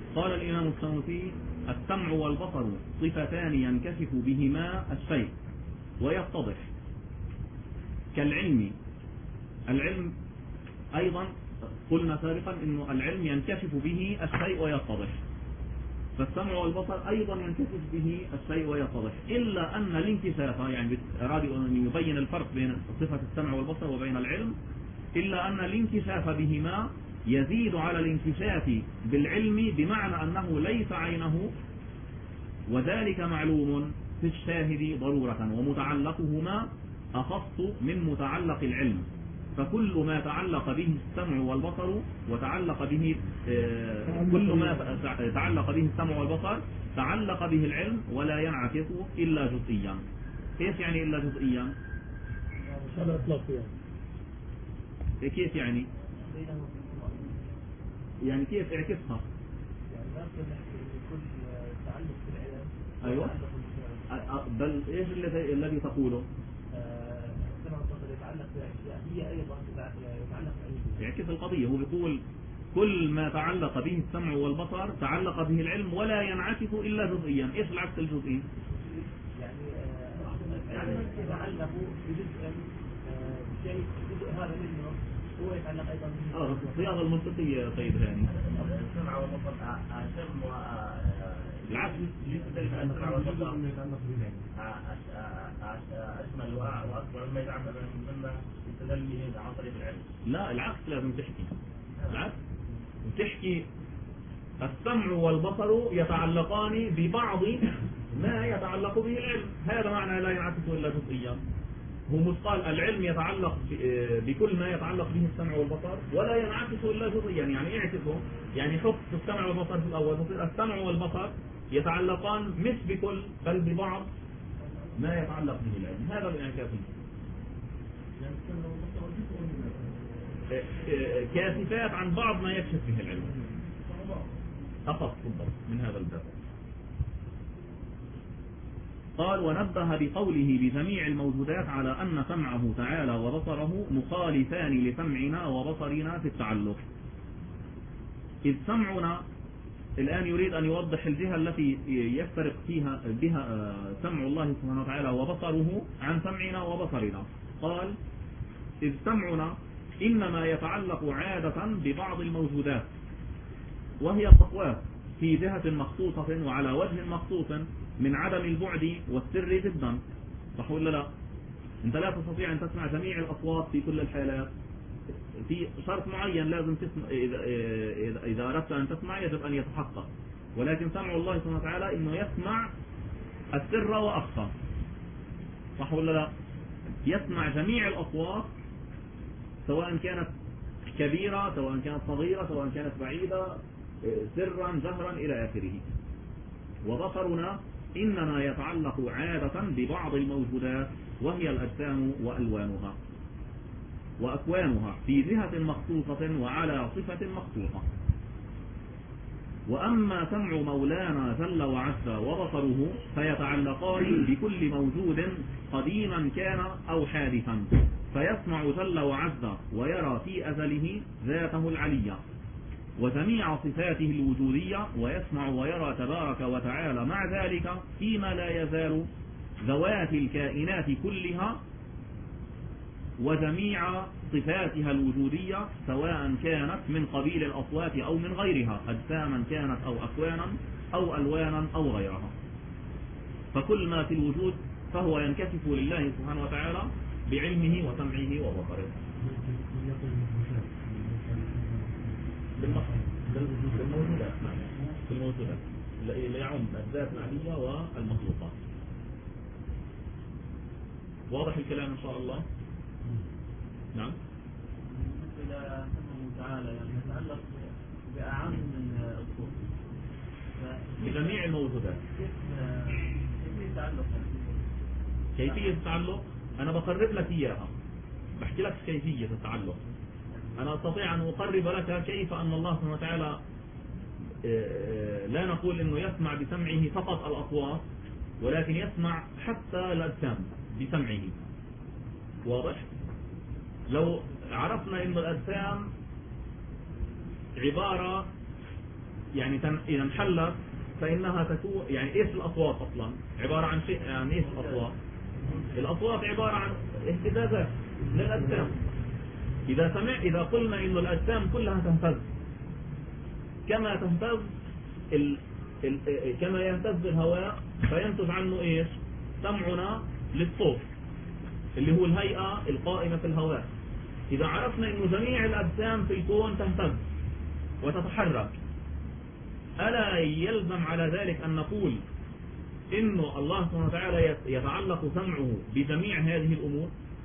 قال الإمام السنوسي: السمع والبصر صفتان ينكشف بهما الشيء ويتضح كالعلم. العلم أيضا قلنا سابقا أنه العلم ينكشف به الشيء ويتضح، فالسمع والبصر أيضا ينكشف به الشيء ويتضح، إلا أن الانكشاف، يعني أراد أن يبين الفرق بين صفة السمع والبصر وبين العلم، إلا أن الانكشاف بهما يزيد على الانكشاف بالعلم، بمعنى أنه ليس عينه، وذلك معلوم في الشاهد ضرورة، ومتعلقهما أخص من متعلق العلم. فكل ما تعلق به السمع والبصر وتعلق به كل ما تعلق به السمع والبصر تعلق به العلم، ولا ينعكس إلا جزئيا. كيف يعني إلا جزئيا؟ كيف يعني كيف اعكسها؟ أيوة، بل إيش الذي تقوله؟ هي أيضا يتعلق يعكس القضية. هو بيقول كل ما تعلق به السمع والبصر تعلق به العلم، ولا ينعكس إلا جزئيا. إيش العكس الجزئي؟ يعني يتعلق بجزء شيء، الجزء هذا منه هو يتعلق أيضا به الصياغة المنطقية. طيب هاني السمع والبصر أشم العكس السمع والبصر أشمل وأكبر مما يتعلق مما يستدل به عن طريق العلم. لا، العكس لازم تحكي. العكس تحكي السمع والبصر يتعلقان ببعض ما يتعلق به العلم، هذا معنى لا ينعكس إلا جزئيا. هو مش قال العلم يتعلق بكل ما يتعلق به السمع والبصر ولا ينعكس إلا جزئيا، يعني اعكسه، يعني حط السمع والبصر في الأول، السمع والبصر يتعلقان مش بكل بل ببعض ما يتعلق به العلم، هذا الانعكاس. كاشفات عن بعض ما يكشف به العلم، أخص بالضبط من هذا الباب. قال: ونبه بقوله بجميع الموجودات على أن سمعه تعالى وبصره مخالفان لسمعنا وبصرنا في التعلق. إذ سمعنا الآن يريد أن يوضح الجهة التي يفترق فيها بها سمع الله سبحانه وتعالى وبصره عن سمعنا وبصرنا. قال: إذ سمعنا إنما يتعلق عادة ببعض الموجودات، وهي الأصوات في جهة مخصوصة وعلى وجه مخصوص من عدم البعد والسر جدا. صح ولا لا؟ أنت لا تستطيع أن تسمع جميع الأصوات في كل الحالات، في شرط معين لازم تسمع. إذا أردت أن تسمع يجب أن يتحقق، ولكن سمع الله سبحانه وتعالى إنه يسمع السر وأخفى. صح ولا لا؟ يسمع جميع الأصوات سواء كانت كبيرة سواء كانت صغيرة سواء كانت بعيدة، سرا جهرا إلى آخره. وبصرنا إنما يتعلق عادة ببعض الموجودات، وهي الأجسام وألوانها وأكوانها في جهة مخصوصة وعلى صفة مخصوصة. وأما سمع مولانا جل وعز وبصره فيتعلقان بكل موجود قديما كان أو حادثا، فيسمع جل وعز ويرى في أزله ذاته العلية وجميع صفاته الوجودية، ويسمع ويرى تبارك وتعالى مع ذلك فيما لا يزال ذوات الكائنات كلها وجميع صفاتها الوجودية، سواء كانت من قبيل الأصوات أو من غيرها، أجساما كانت أو أكوانا أو ألوانا أو غيرها. فكل ما في الوجود فهو ينكشف لله سبحانه وتعالى بعلمه وسمعه وبصره. بالموجودات اللي يعم الذات العلية والمخلوقات. واضح الكلام إن شاء الله؟ نعم. إلى سبحانه وتعالى يعني يتعلق بأعم من الصوت بجميع الموجودات. كيفية التعلق أنا بقرب لك إياها، بحكي لك كيفية التعلق. أنا أستطيع أن أقرب لك كيف أن الله سبحانه وتعالى لا نقول أنه يسمع بسمعه فقط الأصوات، ولكن يسمع حتى الأجسام بسمعه. واضح؟ لو عرفنا أن الأجسام عبارة يعني إذا انحلت فإنها تكون يعني إيش الأصوات أصلا عبارة عن شيء. يعني إيش الأصوات؟ الأصوات عبارة عن اهتزازات للأجسام. إذا قلنا إنه الأجسام كلها تهتز كما تهتز كما يهتز الهواء، فينتج عنه إيش؟ سمعنا للصوت اللي هو الهيئة القائمة في الهواء. إذا عرفنا إنه جميع الأجسام في الكون تهتز وتتحرك، ألا يلزم على ذلك أن نقول إنه الله سبحانه وتعالى يتعلق سمعه بجميع هذه الأمور؟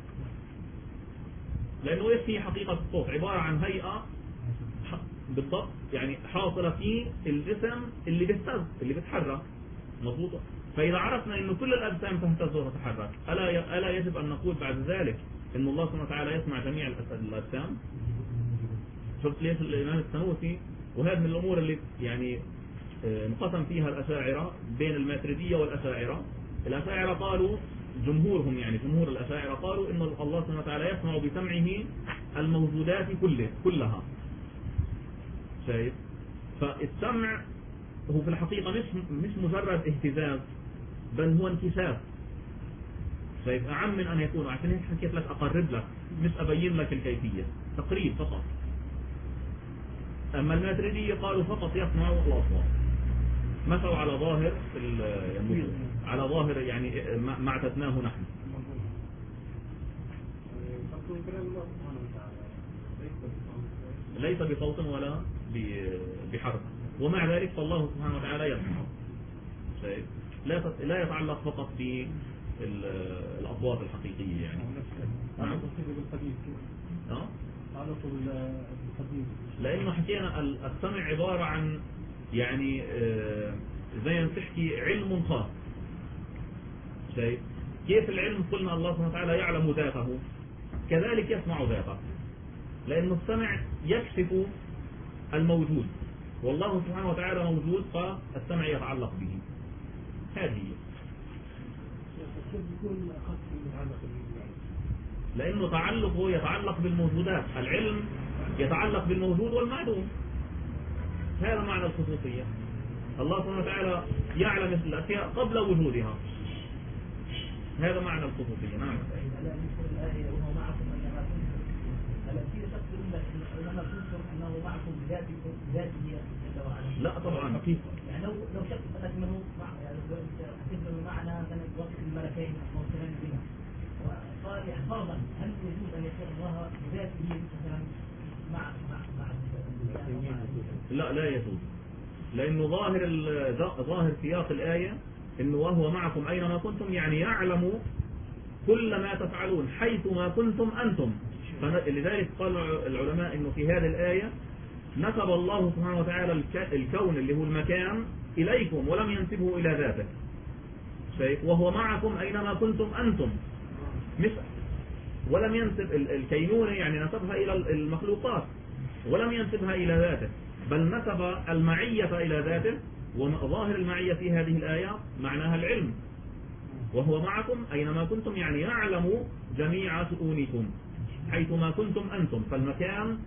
لأنه إيش هي حقيقة الصوت؟ عبارة عن هيئة بالضبط يعني حاصلة في الجسم اللي بيهتز اللي بيتحرك، مضبوطة. فإذا عرفنا إنه كل الأجسام تهتز وتتحرك، ألا يجب أن نقول بعد ذلك إنه الله سبحانه وتعالى يسمع جميع الأجسام؟ شفت ليش الإمام السنوسي؟ وهذه من الأمور اللي يعني انقسم فيها الأشاعرة بين الماتريدية والأشاعرة. الأشاعرة قالوا جمهورهم يعني جمهور الأشاعرة قالوا إن الله سبحانه وتعالى يسمع بسمعه الموجودات كلها. شايف؟ فالسمع هو في الحقيقة مش مجرد اهتزاز، بل هو انكشاف. شايف؟ أعم من أن يكون، عشان هيك حكيت لك أقرب لك مش أبين لك الكيفية، تقريب فقط. أما الماتريدية قالوا فقط يسمعوا الأصوات، مشوا على ظاهر يعني على ظاهر يعني ما اعتدناه نحن. ليس بصوت ولا بحرف، ومع ذلك فالله سبحانه وتعالى يسمع. شايف؟ لا يتعلق فقط بالأصوات الحقيقية يعني. نعم. لأنه حكينا السمع عبارة عن يعني زي ما تحكي علم خاص. شايف؟ كيف العلم؟ قلنا الله سبحانه وتعالى يعلم ذاته، كذلك يسمع ذاته، لأنه السمع يكشف الموجود، والله سبحانه وتعالى موجود فالسمع يتعلق به. هذه لأنه تعلقه يتعلق بالموجودات، العلم يتعلق بالموجود والمعدوم. هذا معنى الخصوصية. الله سبحانه وتعالى يعلم الأشياء قبل وجودها، هذا معنى الخصوصية. نعم. لا طبعا كيف يعني لو شخص لك منه حسب معنى وقت الملكين موصولين بها، وقال يعني فرضا هل يجوز ان يكون الله بذاته مثلا مع لا يجوز، لانه ظاهر سياق الآية انه وهو معكم اينما كنتم، يعني يعلم كل ما تفعلون حيث ما كنتم انتم. فلذلك قال العلماء انه في هذه الآية نسب الله سبحانه وتعالى الكون اللي هو المكان إليكم ولم ينسبه إلى ذاته. شايف؟ وهو معكم أينما كنتم أنتم، مش ولم ينسب الكينونة يعني نسبها إلى المخلوقات ولم ينسبها إلى ذاته، بل نسب المعية إلى ذاته. وظاهر المعية في هذه الآية معناها العلم، وهو معكم أينما كنتم يعني يعلم جميع شؤونكم حيثما كنتم أنتم. فالمكان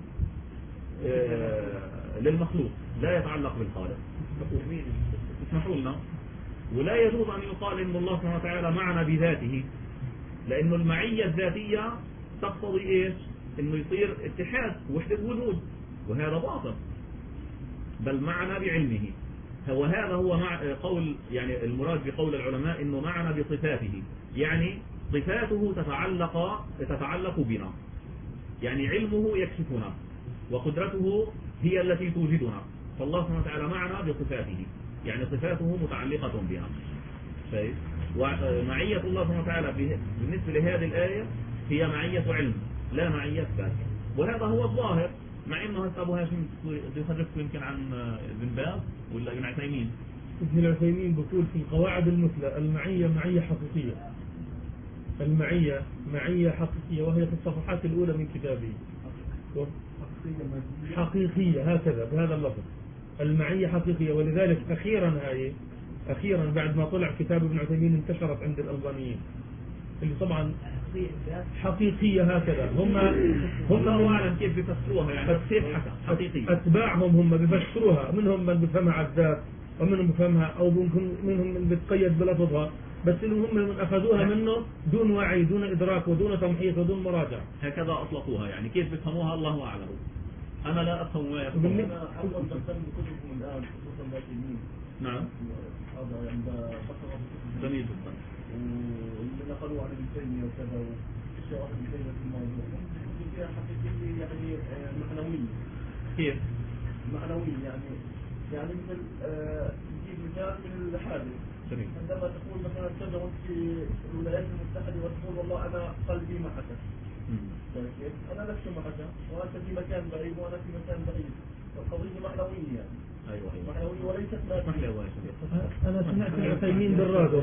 للمخلوق لا يتعلق بالخالق. اسمحوا لنا، ولا يجوز أن يقال إن الله سبحانه وتعالى معنا بذاته، لأنه المعية الذاتية تقتضي إيش؟ إنه يصير اتحاد وحدة وجود، وهذا باطل، بل معنا بعلمه. وهذا هو قول يعني المراد بقول العلماء إنه معنا بصفاته، يعني صفاته تتعلق بنا، يعني علمه يكشفنا وقدرته هي التي توجدنا. فالله سبحانه وتعالى معنا بصفاته، يعني صفاته متعلقة بنا. شايف؟ ومعية الله سبحانه وتعالى بالنسبة لهذه الآية هي معية علم لا معية ذات، وهذا هو الظاهر. مع انه هسه ابو هاشم بيخرجكم يمكن عن ابن باز ولا ابن عثيمين. ابن عثيمين بيقول في القواعد المثلى المعية معية حقيقية، المعية معية حقيقية، وهي في الصفحات الأولى من كتابه. حقيقية هكذا بهذا اللفظ، المعية حقيقية. ولذلك أخيرا بعد ما طلع كتاب ابن عثيمين انتشرت عند الألبانيين، اللي طبعا حقيقية هكذا هم الله أعلم كيف بيفسروها يعني، بس كيف حقيقية أتباعهم هم بيفسروها، منهم من بيفهمها على الذات ومنهم بيفهمها أو منهم من بيتقيد بلفظها، بس إنهم هم من أخذوها منه دون وعي دون إدراك ودون تمحيص ودون مراجعة، هكذا أطلقوها يعني. كيف بيفهموها الله أعلم، أنا لا أفهم ما يفهمون. أول تهتم بكتبكم الآن خصوصا اللاجئين. نعم هذا يعني بقرأ جميل جدا. واللي نقلوا عن ابن تيمية وكذا واشياء ابن تيمية في الموضوع يكون فيها حقيقية يعني معنوية. كيف؟ معنوية يعني مثل نجيب مثال من الحادث. جميل. عندما تقول مثلا تدعو في الولايات المتحدة وتقول والله أنا قلبي معك. كيف؟ أنا لست معك وأنت في مكان بعيد وأنا في مكان بعيد. القضية معنوية يعني. أيوة. معنوية وليست مادية. أنا سمعت العثيمين بالرادو،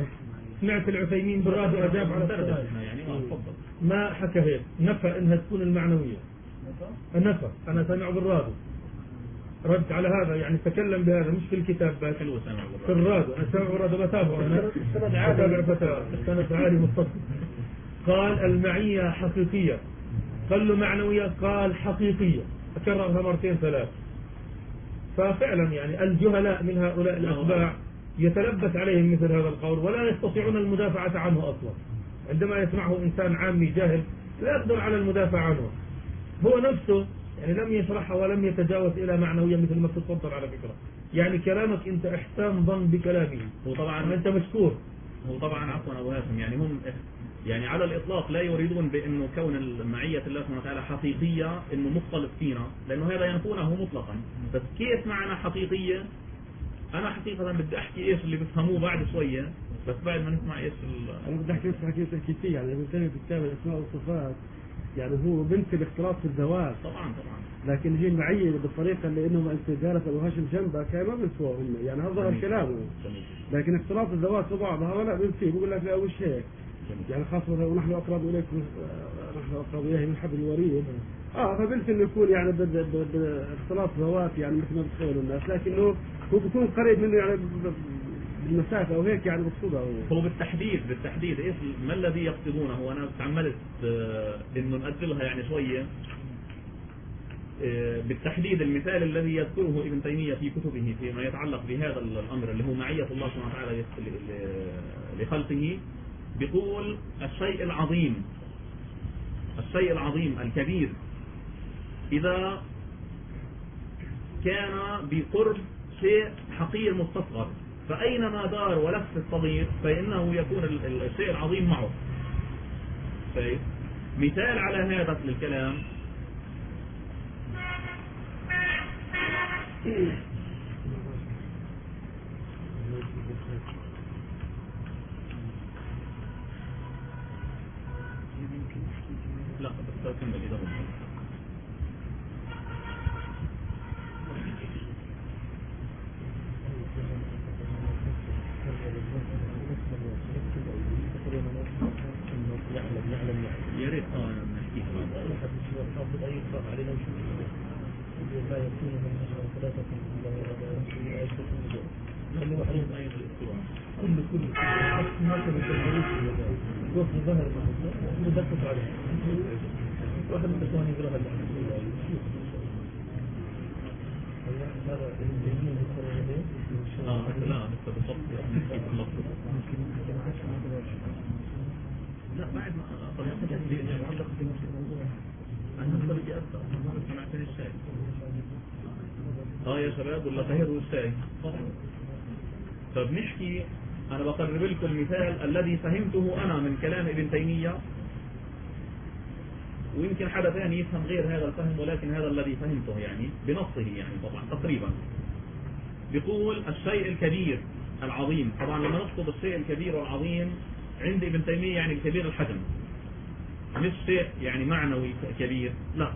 أجاب على السؤال يعني تفضل. ما حكى هيك، نفى إنها تكون المعنوية، نفى. أنا سمع بالرادو رد على هذا يعني، تكلم بهذا مش في الكتاب بس في الرادو. أنا سمع بالرادو بتابعه، أنا أتابع فتاوى السند عالي متصل. قال المعية حقيقية، قال له معنوية، قال حقيقية، أكررها مرتين ثلاث. ففعلا يعني الجهلاء من هؤلاء الأتباع يتلبس عليهم مثل هذا القول ولا يستطيعون المدافعة عنه أصلا. عندما يسمعه إنسان عامي جاهل لا يقدر على المدافع عنه، هو نفسه يعني لم يشرحها ولم يتجاوز إلى معنوية مثل ما تتفضل على فكرة. يعني كلامك أنت إحسان ظن بكلامه، وطبعا أنت مشكور. وطبعا عفوا أبو هاشم يعني هم يعني على الإطلاق لا يريدون بأنه كون المعية الله سبحانه وتعالى حقيقية إنه مختلط فينا، لأنه هذا ينفونه مطلقا. بس كيف معنى حقيقية؟ أنا حقيقة بدي أحكي إيش اللي بفهموه بعد شوية، بس بعد ما نسمع إيش أنا بدي أحكي حكي تحكيتي يعني ابن تيمية في كتاب الأسماء والصفات يعني هو بنت الاختلاط في الذوات طبعا. لكن يجي المعية بالطريقة اللي إنه أنت جالس أبو هاشم جنبك هاي ما بنسواه هم يعني هذا ظهر كلامه. لكن اختلاط الذوات في بعضها لا بنسيه، بيقول لك لا مش هيك يعني، خاصة ونحن أقرب إليكم نحن أقرب إليه من حبل الوريد. فبنت إنه يكون يعني باختلاط ذوات يعني مثل ما بتخيلوا الناس، لكنه هو بيكون قريب منه يعني بالمسافة وهيك يعني مقصودها هو بالتحديد إيش ما الذي يقصدونه. وأنا تعملت إنه نأجلها يعني شوية. بالتحديد المثال الذي يذكره ابن تيمية في كتبه فيما يتعلق بهذا الأمر اللي هو معية الله سبحانه وتعالى لخلقه، بيقول الشيء العظيم الكبير إذا كان بقرب شيء حقير مستصغر، فأينما دار ولف الصغير فإنه يكون الشيء العظيم معه. مثال على هذا الكلام لا بس أكمل إذا يا ريت نحكيها لا يكون من أجل ثلاثة كل ما كان يتجاوز وفي ظهر مدقق عليه واحد من الإخوان يقرأها هذا الجميل لا لسه بالضبط لا بعد ما أنا بدي أبدأ سمعتني الشاي. يا شباب ولا طهروا الشاي. فبنحكي أنا بقرب لكم المثال الذي فهمته أنا من كلام ابن تيمية، ويمكن حدا ثاني يفهم غير هذا الفهم، ولكن هذا الذي فهمته يعني بنصه يعني طبعا تقريبا. بيقول الشيء الكبير العظيم، طبعا لما نقصد الشيء الكبير والعظيم عند ابن تيمية يعني الكبير الحجم، مش شيء يعني معنوي كبير، لا،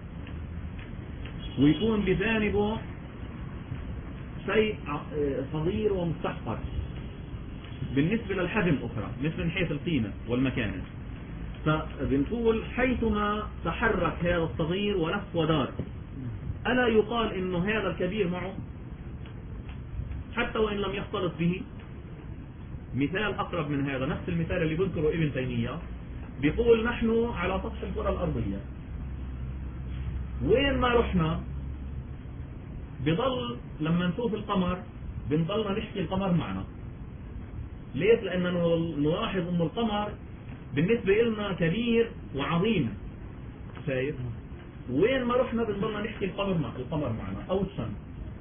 ويكون بجانبه شيء صغير ومستحقر بالنسبة للحجم أخرى، مش من حيث القيمة والمكانة. فبنقول حيثما تحرك هذا الصغير ولف ودار، ألا يقال إنه هذا الكبير معه حتى وإن لم يختلط به؟ مثال أقرب من هذا، نفس المثال اللي بذكره ابن تيمية، بيقول نحن على سطح الكرة الأرضية، وين ما رحنا بضل لما نشوف القمر بنضلنا نحكي القمر معنا. ليش؟ لأننا نلاحظ أن القمر بالنسبة لنا كبير وعظيم، شايف؟ وين ما رحنا بنضلنا نحكي القمر معنا أو الشمس.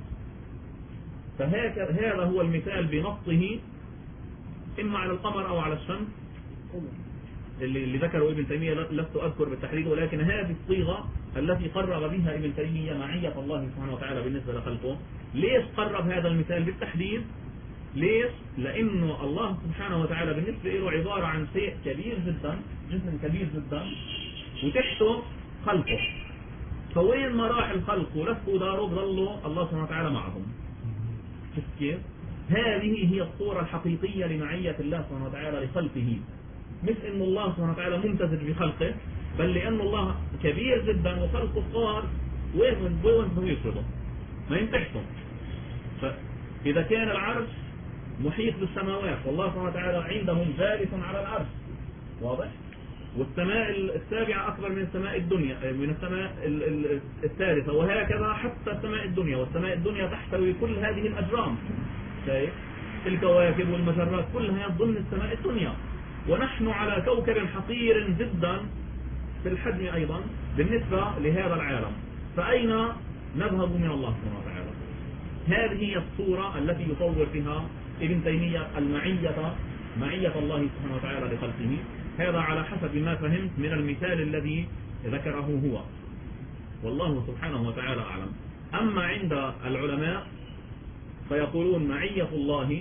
فهذا هو المثال بنصه إما على القمر أو على الشمس اللي ذكره ابن تيمية، لست أذكر بالتحديد، ولكن هذه الصيغة التي قرب بها ابن تيمية معية الله سبحانه وتعالى بالنسبة لخلقه. ليش قرب هذا المثال بالتحديد؟ ليش؟ لأنه الله سبحانه وتعالى بالنسبة له عبارة عن شيء كبير جدا، جسم كبير جدا، وتحته خلقه. فوين ما راح الخلق ولفوا داره ظلوا الله سبحانه وتعالى معهم. كيف؟ هذه هي الصورة الحقيقية لمعية الله سبحانه وتعالى لخلقه، مش إن الله سبحانه وتعالى ممتزج بخلقه، بل لأن الله كبير جدا وخلقه صار وين يفرضه ما ينتحته. فإذا كان العرش محيط بالسماوات والله سبحانه وتعالى عندهم جالس على العرش، واضح؟ والسماء السابعة أكبر من السماء الدنيا، من السماء الثالثة، وهكذا حتى السماء الدنيا، والسماء الدنيا تحتوي كل هذه الأجرام، شايف؟ الكواكب والمجرات كلها ضمن السماء الدنيا، ونحن على كوكب حقير جدا في الحجم أيضا بالنسبة لهذا العالم. فأين نذهب من الله سبحانه وتعالى؟ هذه هي الصورة التي يصور فيها ابن تيمية معية الله سبحانه وتعالى لخلقه. هذا على حسب ما فهمت من المثال الذي ذكره هو، والله سبحانه وتعالى أعلم. أما عند العلماء فيقولون معية الله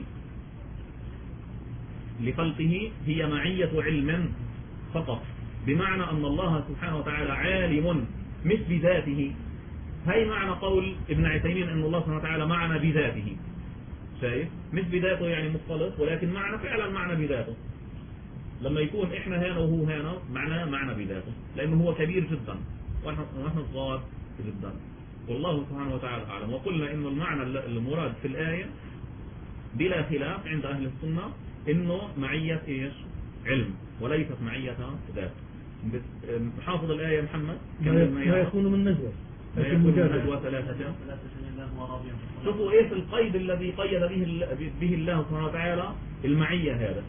لخلقه هي معية علم فقط، بمعنى أن الله سبحانه وتعالى عالم مش بذاته. هاي معنى قول ابن عثيمين أن الله سبحانه وتعالى معنا بذاته، شايف؟ مش بذاته يعني مختلط، ولكن معنا فعلا معنا بذاته. لما يكون احنا هنا وهو هنا معنا بذاته، لأنه هو كبير جدا ونحن صغار جدا، والله سبحانه وتعالى أعلم. وقلنا إنه المعنى المراد في الآية بلا خلاف عند أهل السنة إنه معية إيش؟ علم، وليست معية ذات. حافظ الآية محمد ما يكون من نجوى، ما يكون من نجوى ثلاثة. شوفوا إيش القيد الذي قيد به الله سبحانه وتعالى المعية هذا.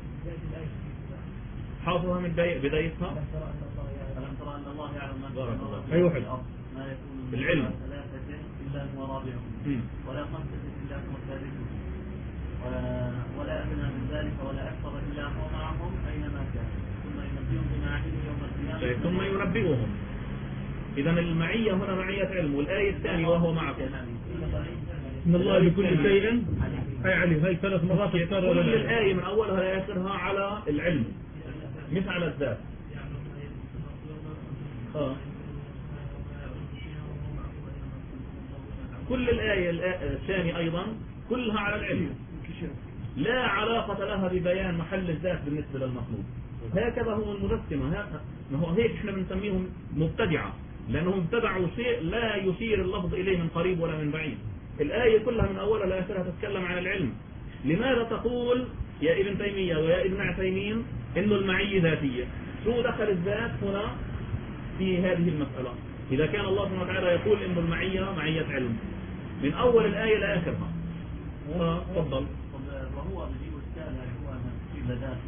حافظها من بدايتها. ألم ترى أن الله يعلم ما في الأرض ما يكون من العلم ثلاثة إلا هو رابعهم ولا خمسة إلا هو سادسهم ولا أدنى من ذلك ولا أكثر إلا هو معهم أينما كان ثم ينبئهم بما عملوا يوم القيامة ثم ينبئهم. إذا المعية هنا معية علم. والآية الثانية وهو معكم إن الله بكل شيء أي عليم. هاي 3 مرات تكرر. كل الآية من أولها لآخرها على العلم مش على الذات. كل الآية الثانية أيضا كلها على العلم، لا علاقة لها ببيان محل الذات بالنسبة للمخلوق. هكذا هم المجسمة، هو هيك احنا بنسميهم مبتدعة، لأنهم ابتدعوا شيء لا يشير اللفظ إليه من قريب ولا من بعيد. الآية كلها من أولها لآخرها تتكلم عن العلم. لماذا تقول يا ابن تيمية ويا ابن عثيمين إنه المعية ذاتية؟ شو دخل الذات هنا في هذه المسألة؟ إذا كان الله سبحانه وتعالى يقول إنه المعية معية علم من أول الآية لآخرها. تفضل. وهو بجيب السالة هو في ذات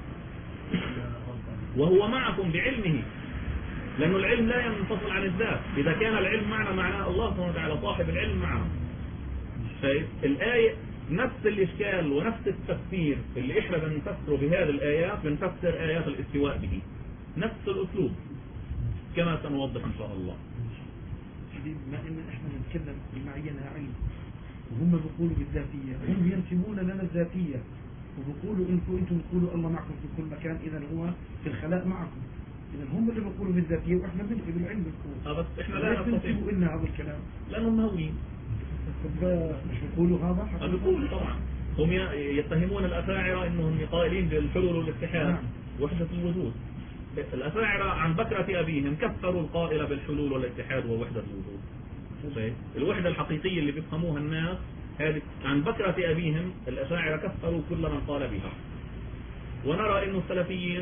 وهو معكم بعلمه، لأن العلم لا ينفصل عن الذات. إذا كان العلم معنا معناه الله سبحانه وتعالى صاحب العلم معنا. شايف الآية نفس الإشكال ونفس التفسير اللي إحنا بنفسره بهذه الآيات بنفسر آيات الاستواء به، نفس الأسلوب كما سنوضح إن شاء الله. ما إن إحنا نتكلم بمعية علم وهم بيقولوا بالذاتية، هم ينسبون لنا الذاتية وبيقولوا أنتم بتقولوا الله معكم في كل مكان، إذا هو في الخلاء معكم. إذا هم اللي بيقولوا بالذاتية وإحنا بنلقي بالعلم بنقول. بس إحنا لا نستطيع إلنا هذا الكلام لأنهم مهوين. مش بيقولوا هذا؟ بيقولوا طبعا. هم يتهمون الأشاعرة إنهم قائلين بالحلول والاتحاد وحدة الوجود. الأشاعرة عن بكرة أبيهم كفروا القائل بالحلول والاتحاد ووحدة الوجود. الوحدة الحقيقية اللي بيفهموها الناس هذه عن بكرة أبيهم. الأشاعرة كفروا كل من قال بها. ونرى إنه السلفيين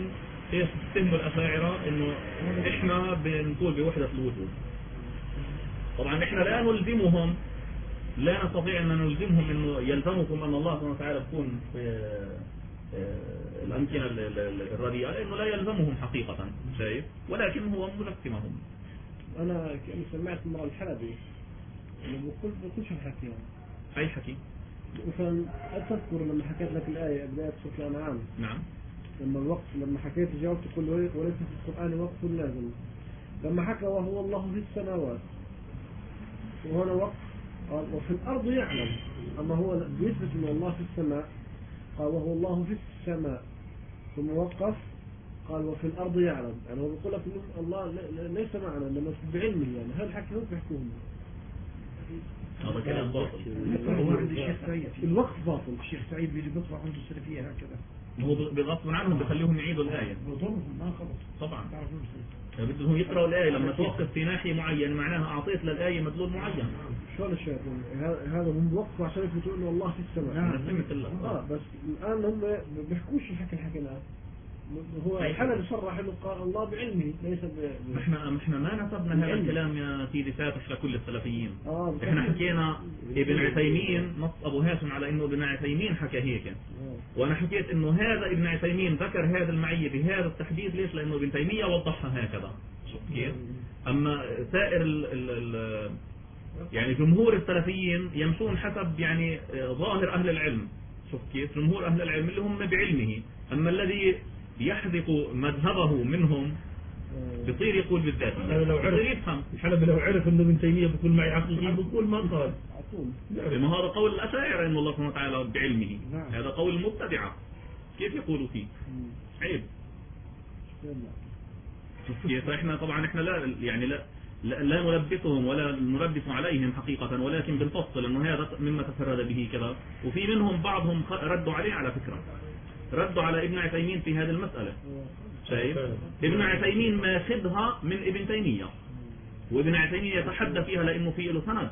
ايش تهموا الأشاعرة انه احنا بنقول بوحدة الوجود. طبعا احنا لا نلزمهم، لا نستطيع ان نلزمهم انه يلزمكم ان الله سبحانه وتعالى يكون في الأمكنة الرديئة، لأنه لا يلزمهم حقيقة شايف، ولكن هو مجسمهم. أنا كأني سمعت مرة الحلبي بكل شو حكي أي حكي؟ مثلا أتذكر لما حكيت لك الآية بداية سورة الأنعام. نعم. لما حكيت جاوبت تقول وليس في القرآن وقف لازم. لما حكى وهو الله في السماوات وهنا وقف وفي الأرض يعلم، أما هو بيثبت أن الله في السماء قال وهو الله في السماء ثم وقف قال وفي الأرض يعلم. يعني هو بيقول لك الله ليس معنا لما بعلمه، يعني هل حكي هو بيحكوهم هذا كلام باطل. هو عند الشيخ سعيد الوقف باطل. الشيخ سعيد بيطلع عنده السلفية هكذا، هو بغصب عنهم بخليهم يعيدوا الآية. بضرهم ما خلص طبعا تعرفون بدهم يقرأوا الآية لما توقف في ناحية معين معناها أعطيت للآية مدلول معين. شلون الشيخ هذا هم بوقفوا عشان يثبتوا انه الله في السماء. بس الآن هم بيحكوش الحكيناه. هو الحلبي صرح انه قال الله بعلمه ليس احنا ما نسبنا هذا الكلام يا سيدي فاتح لكل السلفيين. احنا حكينا ابن عثيمين، نص ابو هاشم على انه ابن عثيمين حكى هيك، وانا حكيت انه هذا ابن عثيمين ذكر هذا المعية بهذا التحديد. ليش؟ لانه ابن تيمية وضحها هكذا. شوف كيف. اما سائر يعني جمهور السلفيين يمشون حسب يعني ظاهر اهل العلم. شوف كيف. جمهور اهل العلم اللي هم بعلمه، اما الذي يحذف مذهبه منهم بصير يقول بالذات. لو عرف يفهم الحلبي لو عرف انه ابن تيمية بيقول معي عقيدة بيقول ما قال. لما هذا قول الأشاعرة إن الله سبحانه وتعالى بعلمه. هذا قول المبتدعة. كيف يقولوا فيه؟ عيب. كيف احنا طبعا احنا لا يعني لا نلبسهم ولا نلبس عليهم حقيقة، ولكن بنفصل انه هذا مما تفرد به كذا. وفي منهم بعضهم ردوا عليه على فكرة، ردوا على ابن عثيمين في هذه المسألة. شايف؟ ابن عثيمين ماخذها من ابن تيمية، وابن عثيمين يتحدى فيها لانه في له سند.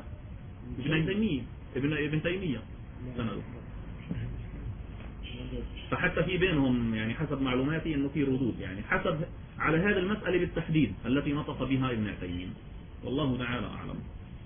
ابن تيمية سنده. فحتى في بينهم يعني حسب معلوماتي انه في ردود، يعني حسب على هذه المسألة بالتحديد التي نطق بها ابن عثيمين، والله تعالى اعلم.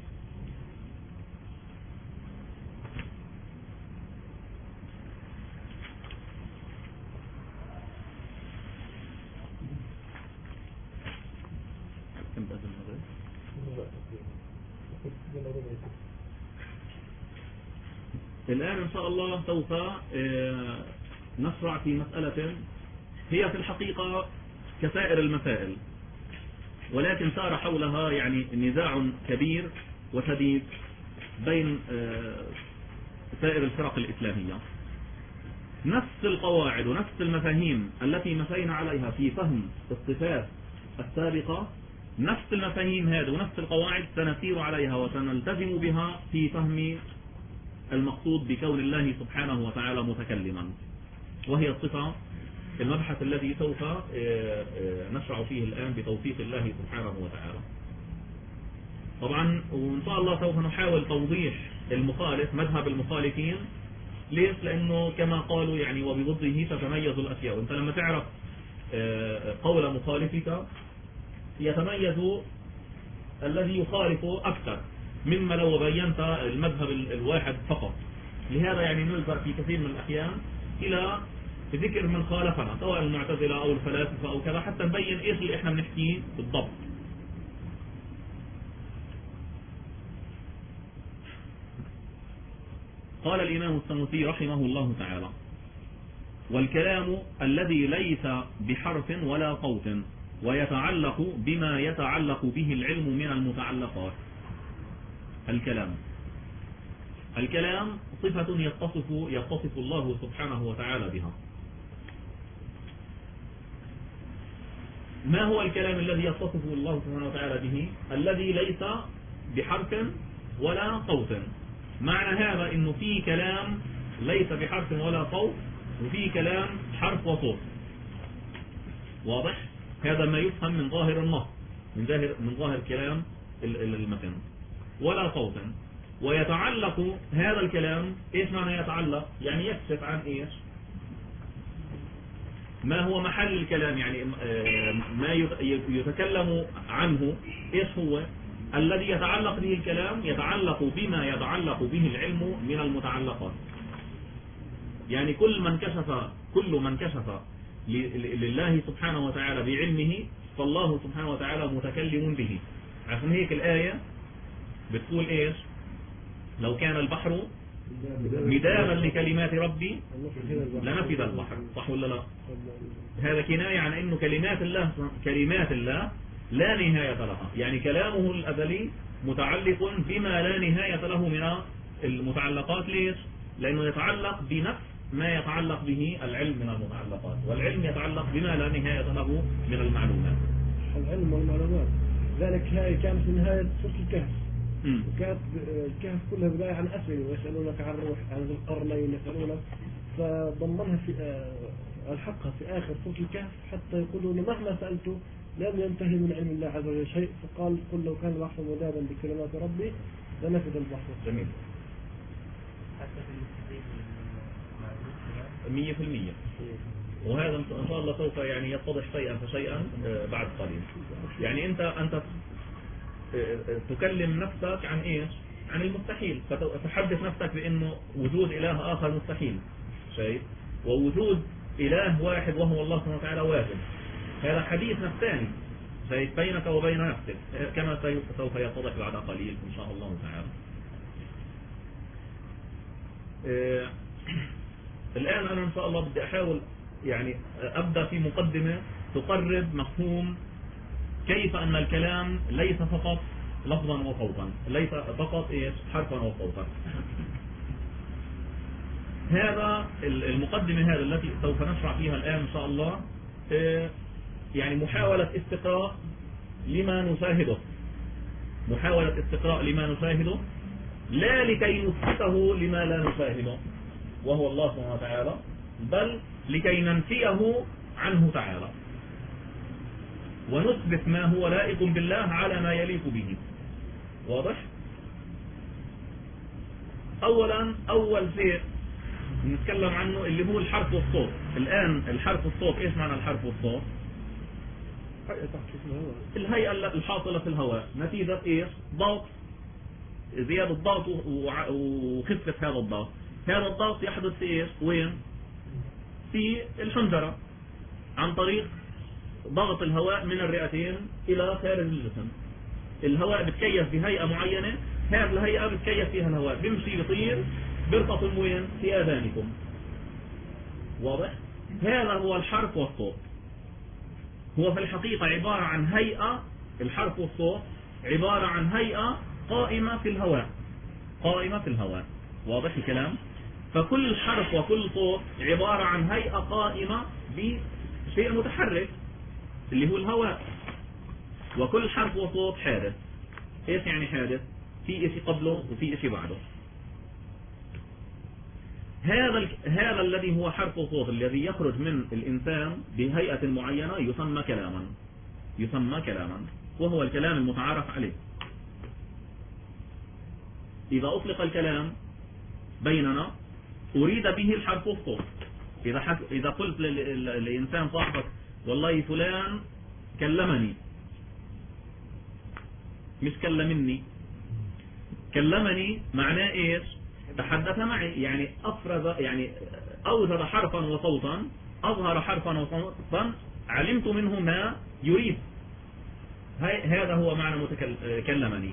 الآن إن شاء الله سوف نشرع في مسألة هي في الحقيقة كسائر المسائل، ولكن صار حولها يعني نزاع كبير وشديد بين سائر الفرق الإسلامية. نفس القواعد ونفس المفاهيم التي مشينا عليها في فهم الصفات السابقة، نفس المفاهيم هذه ونفس القواعد سنسير عليها وسنلتزم بها في فهم المقصود بكون الله سبحانه وتعالى متكلما، وهي الصفة المبحث الذي سوف نشرع فيه الآن بتوفيق الله سبحانه وتعالى. طبعا وإن شاء الله سوف نحاول توضيح المخالف مذهب المخالفين. ليش؟ لأنه كما قالوا يعني وبضده تتميز الأشياء. وانت لما تعرف قول مخالفك يتميز الذي يخالف أكثر مما لو بينت المذهب الواحد فقط. لهذا يعني نلجأ في كثير من الأحيان إلى ذكر من خالفنا سواء المعتزلة أو الفلاسفة أو كذا، حتى نبين إيش اللي إحنا بنحكيه بالضبط. قال الإمام السنوسي رحمه الله تعالى: والكلام الذي ليس بحرف ولا صوت ويتعلق بما يتعلق به العلم من المتعلقات. الكلام صفة يتصف الله سبحانه وتعالى بها. ما هو الكلام الذي يتصف الله سبحانه وتعالى به؟ الذي ليس بحرف ولا صوت. معنى هذا انه في كلام ليس بحرف ولا صوت، وفي كلام حرف وصوت. واضح؟ هذا ما يفهم من ظاهر النص، من ظاهر كلام المتن. ولا صوت. ويتعلق هذا الكلام، ايش معنى يتعلق؟ يعني يكشف عن ايش؟ ما هو محل الكلام، يعني ما يتكلم عنه إيش هو الذي يتعلق به الكلام، يتعلق بما يتعلق به العلم من المتعلقات. يعني كل من كشف لله سبحانه وتعالى بعلمه فالله سبحانه وتعالى متكلم به. عشان هيك الآية بتقول إيش؟ لو كان البحر مدادا لكلمات ربي لنفذ البحر، صح ولا لا؟ هذا كناية عن أنه كلمات الله لا نهاية لها، يعني كلامه الأزلي متعلق بما لا نهاية له من المتعلقات. ليش؟ لأنه يتعلق بنفس ما يتعلق به العلم من المتعلقات، والعلم يتعلق بما لا نهاية له من المعلومات. العلم والمعلومات ذلك هي كانت في نهاية سورة الكهف. وكانت الكهف كلها بداية عن أسئلة، ويسألونك عن الروح، عن ذي القرنين يسألونك، فضمنها في الحقها في آخر سورة الكهف حتى يقولون مهما سألته لم ينتهي من علم الله عز وجل شيء، فقال قل لو كان البحر مدادا بكلمات ربي لنفذ البحر. جميل. حتى في المستحيل 100%. وهذا إن شاء الله سوف يعني يتضح شيئا فشيئا بعد قليل. يعني أنت تكلم نفسك عن إيش؟ عن المستحيل، فتحدث نفسك بأنه وجود إله آخر مستحيل، شيء ووجود إله واحد وهو الله سبحانه وتعالى واجب. هذا حديث نفساني بينك وبين نفسك، كما سوف يتضح بعد قليل إن شاء الله تعالى. الآن أنا إن شاء الله بدي أحاول يعني أبدأ في مقدمة تقرب مفهوم كيف أن الكلام ليس فقط لفظا وصوتا، ليس فقط إيش حرفا وصوتا. هذا المقدمة هذا التي سوف نشرع فيها الآن إن شاء الله يعني محاولة استقراء لما نشاهده، محاولة استقراء لما نشاهده، لا لكي نثبته لما لا نشاهده وهو الله سبحانه وتعالى، بل لكي ننفيه عنه تعالى ونثبت ما هو لائق بالله على ما يليق به. واضح؟ أول شيء نتكلم عنه اللي هو الحرف والصوت. الآن الحرف والصوت، إيش معنى الحرف والصوت؟ الهيئة الحاصلة في الهواء نتيجة إيش؟ ضغط، زيادة ضغط وخفة هذا الضغط. هذا الضغط يحدث في إيش؟ وين؟ في الحنجرة عن طريق ضغط الهواء من الرئتين إلى خارج الجسم. الهواء بتكيف بهيئة معينة، هذه الهيئة بتكيف فيها الهواء، بيمشي يطير بيرتطم وين؟ في آذانكم. واضح؟ هذا هو الحرف والصوت. هو في الحقيقة عبارة عن هيئة، الحرف والصوت عبارة عن هيئة قائمة في الهواء، قائمة في الهواء. واضح الكلام؟ فكل حرف وكل صوت عبارة عن هيئة قائمة بشيء متحرك اللي هو الهواء. وكل حرف وصوت حادث. ايش يعني حادث؟ في اشي قبله وفي اشي بعده. هذا الذي هو حرف وصوت الذي يخرج من الإنسان بهيئة معينة يسمى كلاما، يسمى كلاما، وهو الكلام المتعارف عليه. إذا أطلق الكلام بيننا أريد به الحرف والصوت. إذا قلت للإنسان صاحبك والله فلان كلمني، مش كلمني، كلمني معناه إيش؟ تحدث معي، يعني أفرز، يعني أوجد حرفا وصوتا، أظهر حرفا وصوتا، علمت منه ما يريد. هذا هو معنى كلمني.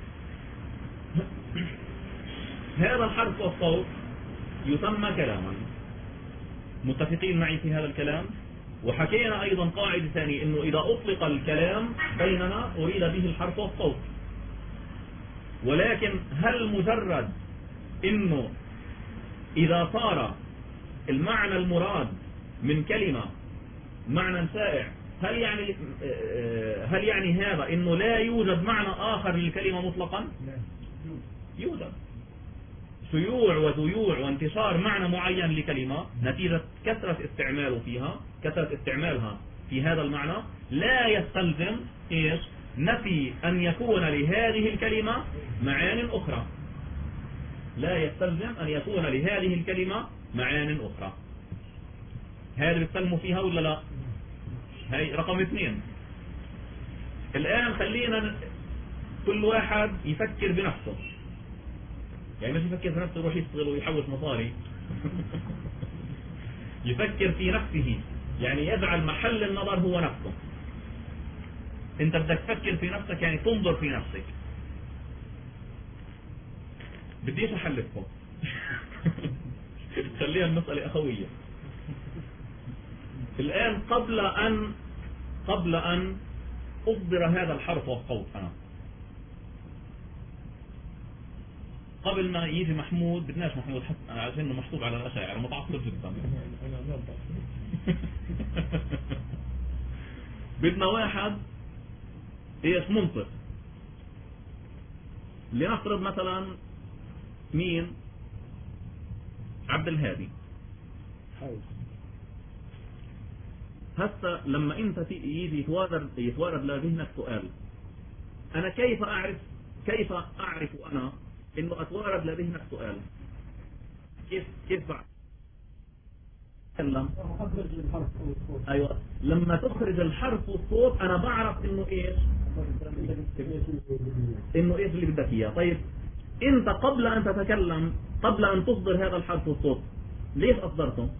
هذا الحرف والصوت يسمى كلاما. متفقين معي في هذا الكلام؟ وحكينا أيضا قاعدة ثانية إنه إذا أطلق الكلام بيننا أريد به الحرف والصوت. ولكن هل مجرد إنه إذا صار المعنى المراد من كلمة معنى سائع، هل يعني هذا إنه لا يوجد معنى آخر للكلمة مطلقا؟ يوجد شيوع وذيوع وانتشار معنى معين لكلمة نتيجة كثرة استعماله فيها، كثرة استعمالها في هذا المعنى، لا يستلزم إيش؟ نفي أن يكون لهذه الكلمة معان أخرى. لا يستلزم أن يكون لهذه الكلمة معان أخرى. هذه بتسلموا فيها ولا لا؟ هاي رقم 2. الآن خلينا كل واحد يفكر بنفسه، يعني مش يفكر في نفسه يروح يشتغل ويحوش مصاري يفكر في نفسه، يعني يجعل محل النظر هو نفسه. انت بدك تفكر في نفسك، يعني تنظر في نفسك. بديش احلفكم خليها المسألة أخوية. الآن قبل أن أصدر هذا الحرف والصوت، أنا قبل ما يجي محمود، بدناش محمود حتى عشان انه مشطوب على الأشاعرة، متعصب جدا بدنا واحد ايش منطق. لنفرض مثلا مين؟ عبد الهادي. هسه لما انت يجي يتوارد لذهنك سؤال، انا كيف اعرف انا انه اتوارد لذهنك سؤال؟ كيف بعد ايوه، لما تخرج الحرف والصوت انا بعرف انه ايش اللي بدك اياه. طيب انت قبل ان تتكلم، قبل ان تصدر هذا الحرف والصوت، ليش اصدرته؟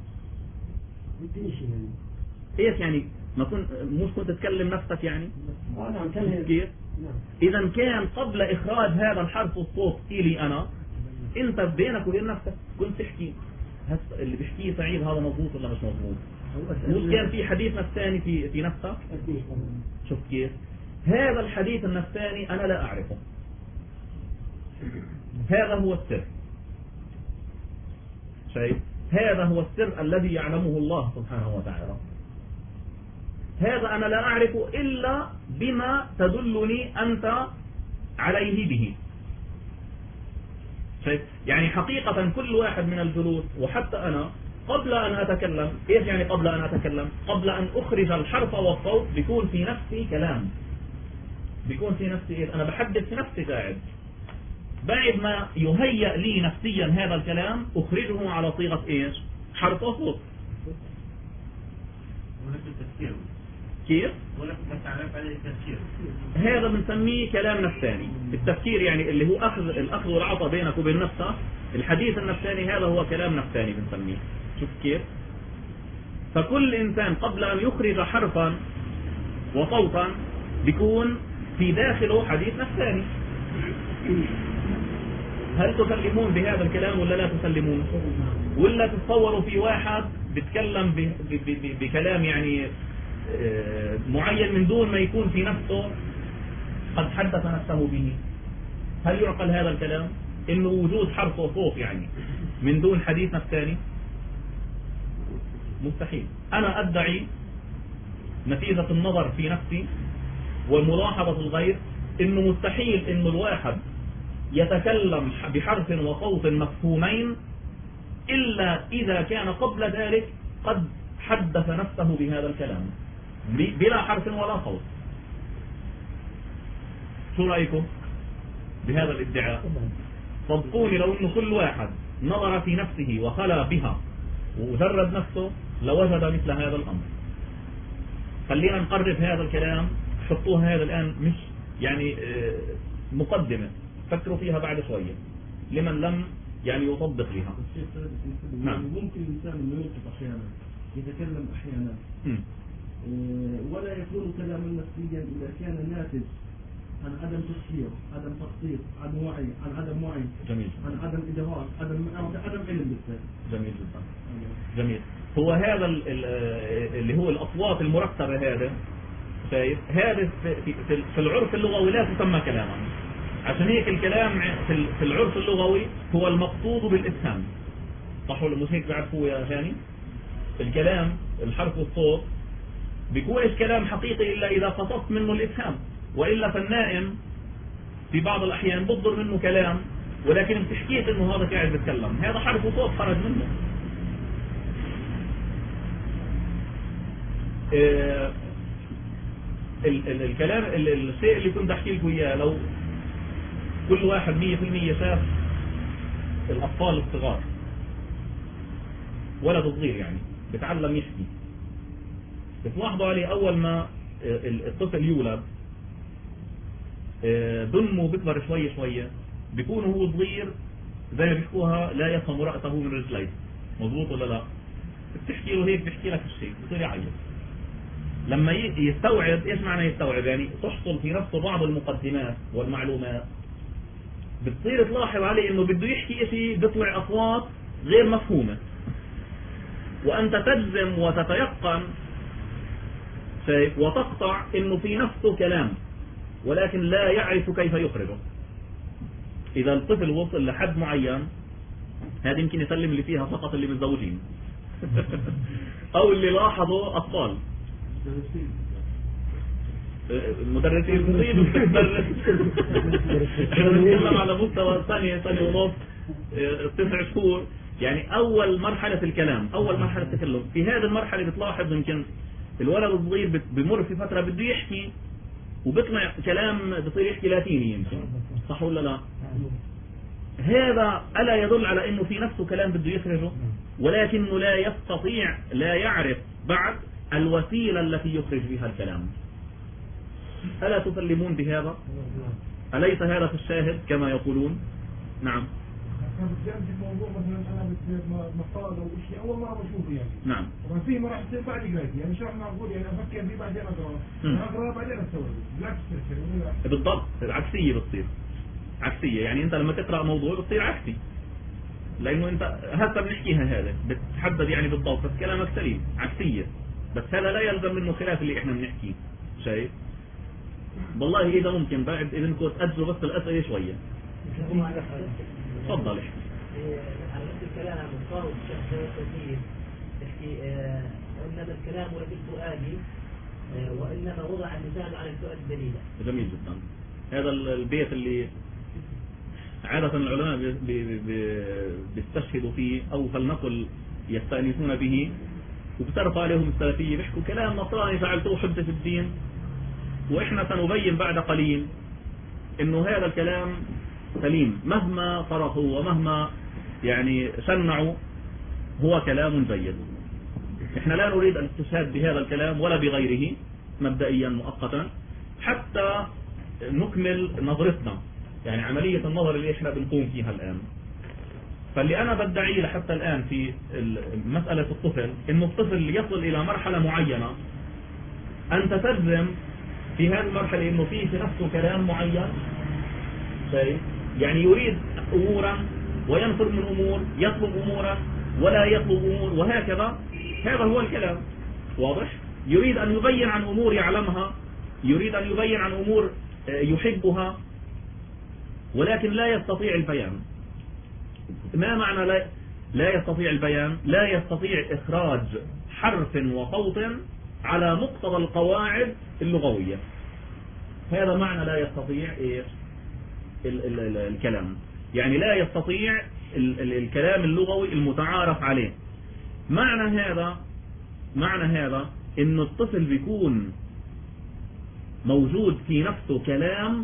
ايش يعني؟ ما مش كنت تتكلم نفسك يعني؟ كيف؟ اذا كان قبل اخراج هذا الحرف والصوت الي انا، انت بينك وبين نفسك كنت تحكي. هسه اللي بيحكيه سعيد هذا مضبوط ولا مش مضبوط؟ مش كان في حديث نفساني في نفسك؟ شوف كيف؟ هذا الحديث النفساني انا لا اعرفه. هذا هو السر. شايف؟ هذا هو السر الذي يعلمه الله سبحانه وتعالى. هذا أنا لا أعرفه إلا بما تدلني أنت عليه به. شايف؟ يعني حقيقة كل واحد من الجلوس وحتى أنا قبل أن أتكلم، إيش يعني قبل أن أتكلم؟ قبل أن أخرج الحرف والصوت بيكون في نفسي كلام، بيكون في نفسي إيه؟ أنا بحدث في نفسي قاعد. بعد ما يهيأ لي نفسيا هذا الكلام أخرجه على صيغة إيش؟ حرف وصوت. كيف؟ هذا بنسميه كلام نفساني. التفكير يعني اللي هو الأخذ والعطاء بينك وبين نفسك. الحديث النفساني هذا هو كلام نفساني بنسميه. شوف كيف؟ فكل إنسان قبل أن يخرج حرفا وصوتا بيكون في داخله حديث نفساني. هل تسلمون بهذا الكلام ولا لا تسلمون؟ ولا تتصوروا في واحد بيتكلم بكلام يعني معين من دون ما يكون في نفسه قد حدث نفسه به؟ هل يعقل هذا الكلام؟ انه وجود حرف وصوت يعني من دون حديث نفساني؟ مستحيل. انا ادعي نتيجة النظر في نفسي وملاحظة الغير انه مستحيل انه الواحد يتكلم بحرف وصوت مفهومين الا اذا كان قبل ذلك قد حدث نفسه بهذا الكلام بلا حرف ولا صوت. شو رأيكم بهذا الادعاء؟ صدقوني لو انه كل واحد نظر في نفسه وخلى بها وجرد نفسه لوجد مثل هذا الامر. خلينا نقرب هذا الكلام، حطوها هذا الان مش يعني مقدمة، فكروا فيها بعد شوية لمن لم يعني يطبق بها. نعم. ممكن الإنسان انه ينطق أحيانا، يتكلم أحيانا ولا يكون كلاما نفسيا إذا كان ناتج عن عدم تفكير، عدم تخطيط، عن وعي، عن عدم وعي. جميل. عن عدم إدراك، عدم علم بالذات. جميل جدا. جميل. هو هذا اللي هو الأصوات المركبة هذا، شايف؟ هذا في العرف اللغوي لا تسمى كلاما. عشان هيك الكلام في العرف اللغوي هو المقصود بالإفهام. صح ولا مش هيك بيعرفوه يا هاني؟ الكلام الحرف والصوت بيكونش كلام حقيقي إلا إذا قصدت منه الإفهام، وإلا فالنائم في بعض الأحيان بصدر منه كلام ولكن بتحكيت إنه هذا قاعد بيتكلم، هذا حرف وصوت خرج منه. الكلام الشيء اللي كنت أحكي لكم إياه، لو كل واحد 100% شاف الأطفال الصغار، ولد صغير يعني بتعلم يحكي، بتلاحظوا عليه أول ما الطفل يولد دمه بيكبر شوية شوية، بيكون هو صغير زي ما بيحكوها لا يفهم رأسه من رجليه، مضبوط ولا لا؟ بتحكي له هيك بيحكي لك الشيء بصير يعيط. لما يستوعب، ايش معنى يستوعب؟ يعني تحصل في نفسه بعض المقدمات والمعلومات، بتصير تلاحظ عليه انه بده يحكي شيء بيطلع اصوات غير مفهومة، وانت تجزم وتتيقن وتقطع انه في نفسه كلام، ولكن لا يعرف كيف يخرجه. اذا الطفل وصل لحد معين، هذه يمكن يسلم اللي فيها فقط اللي متزوجين او اللي لاحظوا اطفال المدرسين يريدوا تدرس. احنا بنتكلم على مستوى سنة ونص 9 شهور، يعني اول مرحلة الكلام، اول مرحلة التكلم. في هذه المرحلة بتلاحظ يمكن الولد الصغير بمر في فترة بده يحكي وبيطلع كلام بصير يحكي لاتيني يمكن، صح ولا لا؟ هذا ألا يدل على انه في نفسه كلام بده يخرجه، ولكنه لا يستطيع، لا يعرف بعد الوسيلة التي يخرج بها الكلام. ألا تسلمون بهذا؟ أليس هذا في الشاهد كما يقولون؟ نعم. كان في الموضوع مثلا انا مقال او شيء اول مره بشوفه يعني. نعم. طبعا فيه ما راح تصير بعد قرايتي، يعني شرح معقول يعني افكر فيه بعدين اقرا بعدين استوعب. بالعكس بالضبط، العكسيه بتصير عكسيه، يعني انت لما تقرا موضوع بتصير عكسي، لانه انت هسه بنحكيها هذا بتحدد يعني بالضبط، بس كلامك سليم، عكسيه، بس هذا لا يلزم منه خلاف اللي احنا بنحكيه. شايف؟ والله اذا ممكن بعد اذنكم تاجلوا بس الاسئله شويه. تفضل احكي. على نفس الكلام الصوت الشخص تحكي انما الكلام ولد سؤالي وانما وضع اللسان على السؤال الدليله. جميل جدا. هذا البيت اللي عادة العلماء بيستشهدوا فيه او فلنقل يستأنسون به، وبترفع عليهم السلفية بيحكوا كلام نصراني فعلتوه حجة في الدين، واحنا سنبين بعد قليل انه هذا الكلام سليم، مهما صرفوا ومهما يعني شنعوا هو كلام جيد. احنا لا نريد الاستشهاد بهذا الكلام ولا بغيره مبدئيا مؤقتا حتى نكمل نظرتنا، يعني عملية النظر اللي احنا بنقوم فيها الآن. فاللي انا بدعيه لحتى الآن في مسألة الطفل، انه الطفل يصل الى مرحلة معينة انت تجزم في هذه المرحلة انه في نفسه كلام معين، يعني يريد امورا وينفر من امور، يطلب امورا ولا يطلب امور، وهكذا. هذا هو الكلام، واضح؟ يريد ان يبين عن امور يعلمها، يريد ان يبين عن امور يحبها، ولكن لا يستطيع البيان. ما معنى لا يستطيع البيان؟ لا يستطيع اخراج حرف وصوت على مقتضى القواعد اللغوية. هذا معنى لا يستطيع الكلام، يعني لا يستطيع الكلام اللغوي المتعارف عليه. معنى هذا انه الطفل بيكون موجود في نفسه كلام،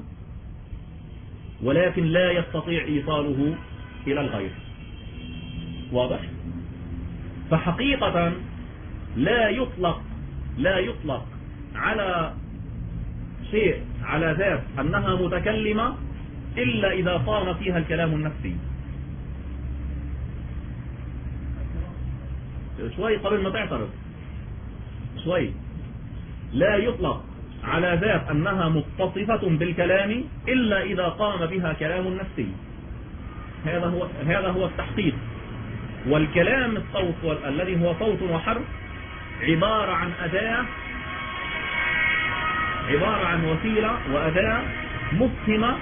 ولكن لا يستطيع ايصاله الى الغير، واضح؟ فحقيقة لا يطلق على شيء على ذات انها متكلمة إلا إذا قام فيها الكلام النفسي. شوي قبل ما تعترض شوي. لا يطلق على ذات أنها متصفة بالكلام إلا إذا قام بها كلام نفسي. هذا هو التحقيق. والكلام الصوت الذي هو صوت وحرف عبارة عن أداة، عبارة عن وسيلة وأداة مفهمة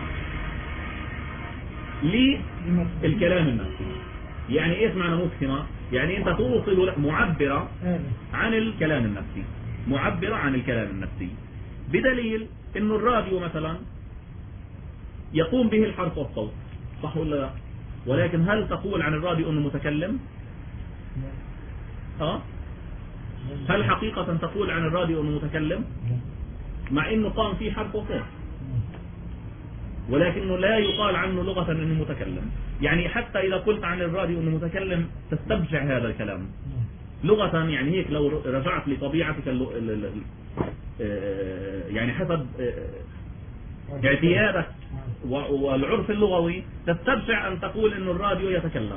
للكلام النفسي. يعني ايش معنى مفهمة؟ يعني انت توصل معبرة عن الكلام النفسي، معبرة عن الكلام النفسي، بدليل انه الراديو مثلا يقوم به الحرف والصوت، صح ولا لا؟ ولكن هل تقول عن الراديو انه متكلم؟ هل حقيقة تقول عن الراديو انه متكلم؟ مع انه قام فيه حرف وصوت، ولكنه لا يقال عنه لغة انه متكلم. يعني حتى اذا قلت عن الراديو انه متكلم تستبجع هذا الكلام، لغة يعني هيك لو رجعت لطبيعتك يعني حسب اعتيادك والعرف اللغوي تستبشع أن تقول إنه الراديو يتكلم،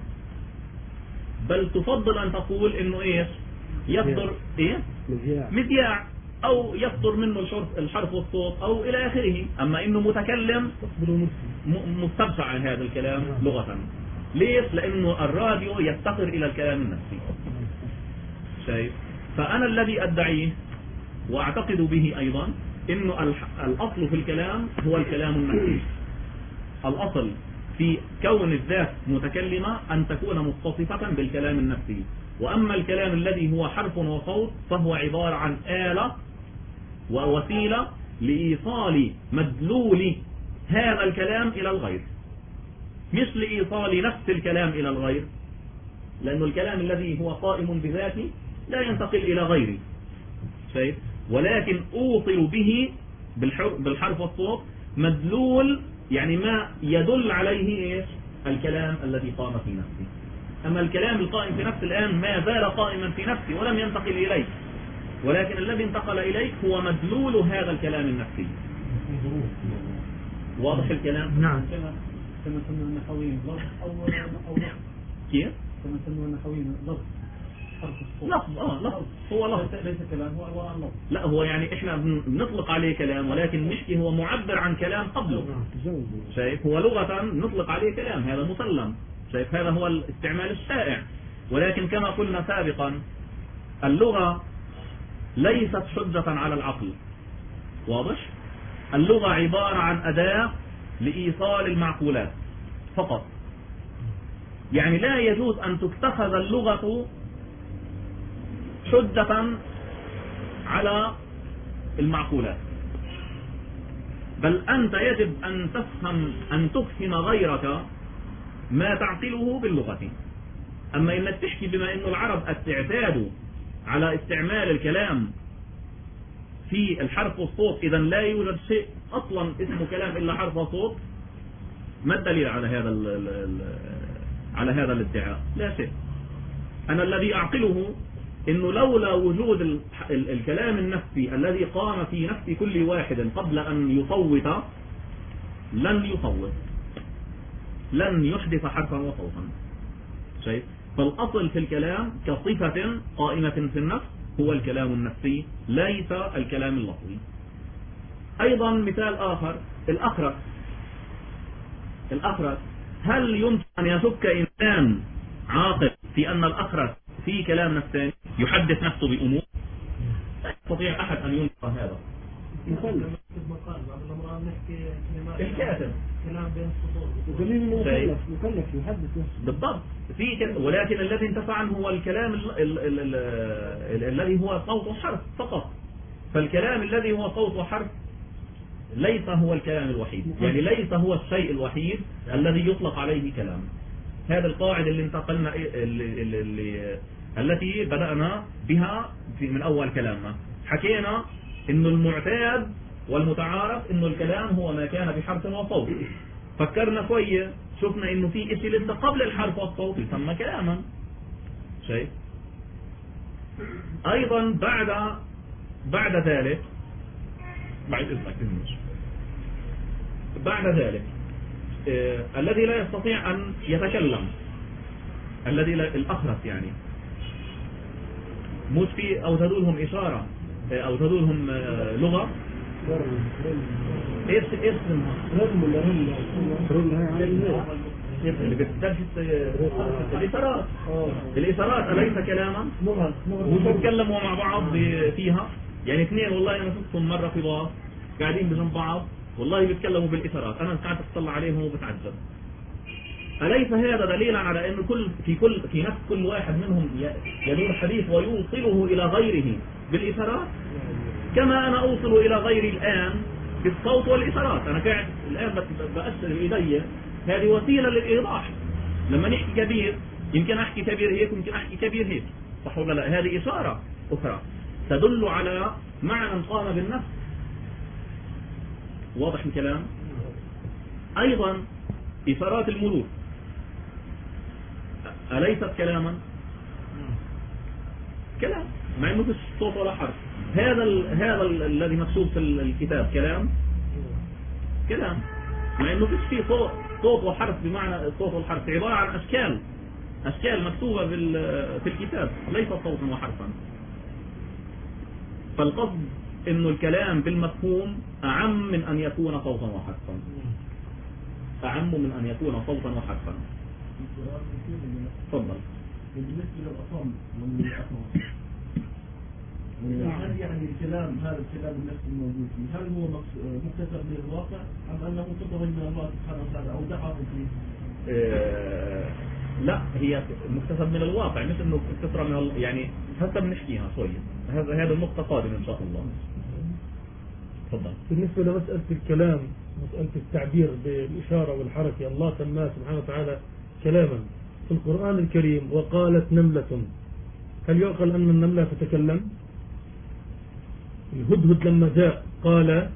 بل تفضل أن تقول إنه إيش يصدر إيه مذياع أو يصدر منه الحرف والصوت أو إلى آخره. أما إنه متكلم مستبشع عن هذا الكلام لغة. ليش؟ لأنه الراديو يفتقر إلى الكلام النفسي. شايف؟ فأنا الذي أدعيه وأعتقد به أيضا إنه الأصل في الكلام هو الكلام النفسي. الأصل في كون الذات متكلمة أن تكون متصفة بالكلام النفسي. وأما الكلام الذي هو حرف وصوت فهو عبارة عن آلة ووسيلة لإيصال مدلول هذا الكلام إلى الغير، مش لإيصال نفس الكلام إلى الغير، لأن الكلام الذي هو قائم بذاته لا ينتقل إلى غيره. شايف؟ ولكن أوصل به بالحرف والصوت مدلول، يعني ما يدل عليه إيش الكلام الذي قام في نفسي. أما الكلام القائم في نفسي الآن ما زال قائما في نفسي ولم ينتقل إليك، ولكن الذي انتقل إليك هو مدلول هذا الكلام النفسي. واضح الكلام؟ نعم. كما سمى النحويين لفظ أو كيف؟ كما سمى النحويين لفظ حرف الصوت. لفظ هو لفظ ليس كلام، هو عبارة عن لفظ. لا هو يعني احنا بنطلق عليه كلام، ولكن نحكي هو معبر عن كلام قبله. شايف؟ هو لغة نطلق عليه كلام، هذا مسلم. شايف؟ هذا هو الاستعمال الشائع. ولكن كما قلنا سابقا اللغة ليست حجة على العقل. واضح؟ اللغة عبارة عن أداة لإيصال المعقولات فقط. يعني لا يجوز أن تتخذ اللغة حجة على المعقولات، بل أنت يجب أن تفهم غيرك ما تعقله باللغة. أما إنك تحكي بما إنه العرب اعتادوا على استعمال الكلام في الحرف والصوت، إذا لا يوجد شيء أصلا اسمه كلام إلا حرف وصوت، ما الدليل على هذا الادعاء؟ لا شيء. أنا الذي أعقله إنه لولا وجود الكلام النفسي الذي قام في نفس كل واحد قبل أن يصوت لن يحدث حرفا وصوتا. شايف؟ فالأصل في الكلام كصفة قائمة في النفس هو الكلام النفسي ليس الكلام اللفظي. أيضا مثال آخر الأخرس. هل يمكن أن يشك إنسان عاقل في أن الأخرس في كلام نفساني يحدث نفسه بأمور؟ لا يستطيع أحد أن ينكر هذا. الكاتب كلام بين السطور مكلف يحدث نفسه بالضبط. ولكن الذي انتفع عنه هو الكلام الذي هو صوت وحرف فقط. فالكلام الذي هو صوت وحرف ليس هو الكلام الوحيد، يعني ليس هو الشيء الوحيد الذي يطلق عليه كلام. هذا القاعدة اللي انتقلنا التي بدأنا بها من أول كلامنا. حكينا إنه المعتاد والمتعارف إنه الكلام هو ما كان بحرف وصوت. فكرنا شوية شفنا إنه في إشي لسه قبل الحرف والصوت يسمى كلاما. شيء أيضا بعد ذلك الذي لا يستطيع أن يتكلم، الأخرس يعني مش في أوجدوا لهم إشارة، أوجدوا لهم لغة إيش اسمها اللي بتدرس الإشارات أليس كلاما؟ وبيتكلموا مع بعض فيها. يعني اثنين والله أنا شفتهم مرة في باص قاعدين بجنب بعض والله بيتكلموا بالإشارات، أنا قاعد أطلع عليهم وبتعجب. أليس هذا دليلا على أن في نفس كل واحد منهم يدور حديث ويوصله إلى غيره بالإشارات، كما أنا أوصل إلى غيري الآن بالصوت والإشارات. أنا قاعد الآن بأشر بإيدي، هذه وسيلة للإيضاح. لما نحكي كبير يمكن أحكي كبير هيك يمكن أحكي كبير هيك، صح ولا لا؟ هذه إشارة أخرى تدل على معنى قام بالنفس. واضح الكلام؟ أيضا إشارات الملوك أليست كلاما؟ كلام مع انه فيش صوت ولا حرف. هذا الذي مكتوب في الكتاب كلام مع انه فيش فيه صوت وحرف، بمعنى الصوت والحرف عبارة عن اشكال مكتوبة في الكتاب، ليس صوتا وحرفا. فالقصد انه الكلام بالمفهوم اعم من ان يكون صوتا وحرفا، اعم من ان يكون صوتا وحرفا. تفضل. بالنسبة للأصم والأصم، هل يعني هذا الكلام النفسي الموجود فيه هل هو مكتسب من الواقع أم أنه مكتسب من الله سبحانه وتعالى أو دعاه فيه؟ لا، هي مكتسب من الواقع، مش انه مكتسب من يعني هسه بنحكيها شوية، هذا النقطة قادم ان شاء الله. تفضل. بالنسبة لمسألة الكلام، مسألة التعبير بالإشارة والحركة، الله سماه سبحانه وتعالى كلاما في القرآن الكريم. وقالت نملة، هل يعقل أن النملة تتكلم؟ الهدهد لما جاء قال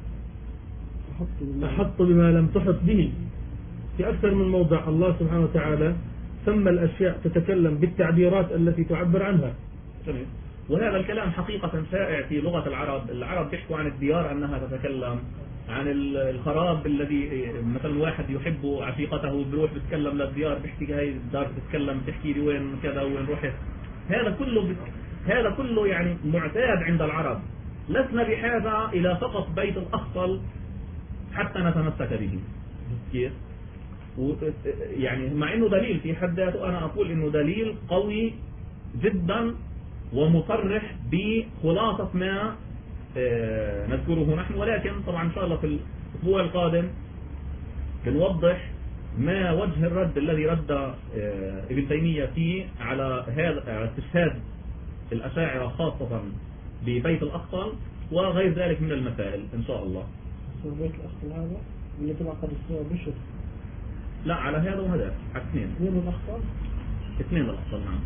أحط بما لم تحط به. في أكثر من موضع الله سبحانه وتعالى سمى الأشياء تتكلم بالتعبيرات التي تعبر عنها. وهذا الكلام حقيقة شائع في لغة العرب بيحكوا عن الديار أنها تتكلم، عن الخراب الذي مثلا واحد يحب عشيقته بروح بتكلم للديار، بيحكي هاي الدار بتتكلم، بتحكي لي وين كذا وين رحت. هذا كله يعني معتاد عند العرب. لسنا بحاجة إلى فقط بيت الأخطل حتى نتمسك به. كيف؟ يعني مع انه دليل في حد ذاته، انا اقول انه دليل قوي جدا ومصرح بخلاصة ما نذكره نحن، ولكن طبعا ان شاء الله في الاسبوع القادم بنوضح ما وجه الرد الذي رد ابن تيمية فيه على هذا استشهاد الأشاعرة خاصة ببيت الأخطل وغير ذلك من المسائل ان شاء الله. بيت الأخطل هذا اللي تبع قد بشر؟ لا، على هذا وهذا، على اثنين الأخطل. نعم.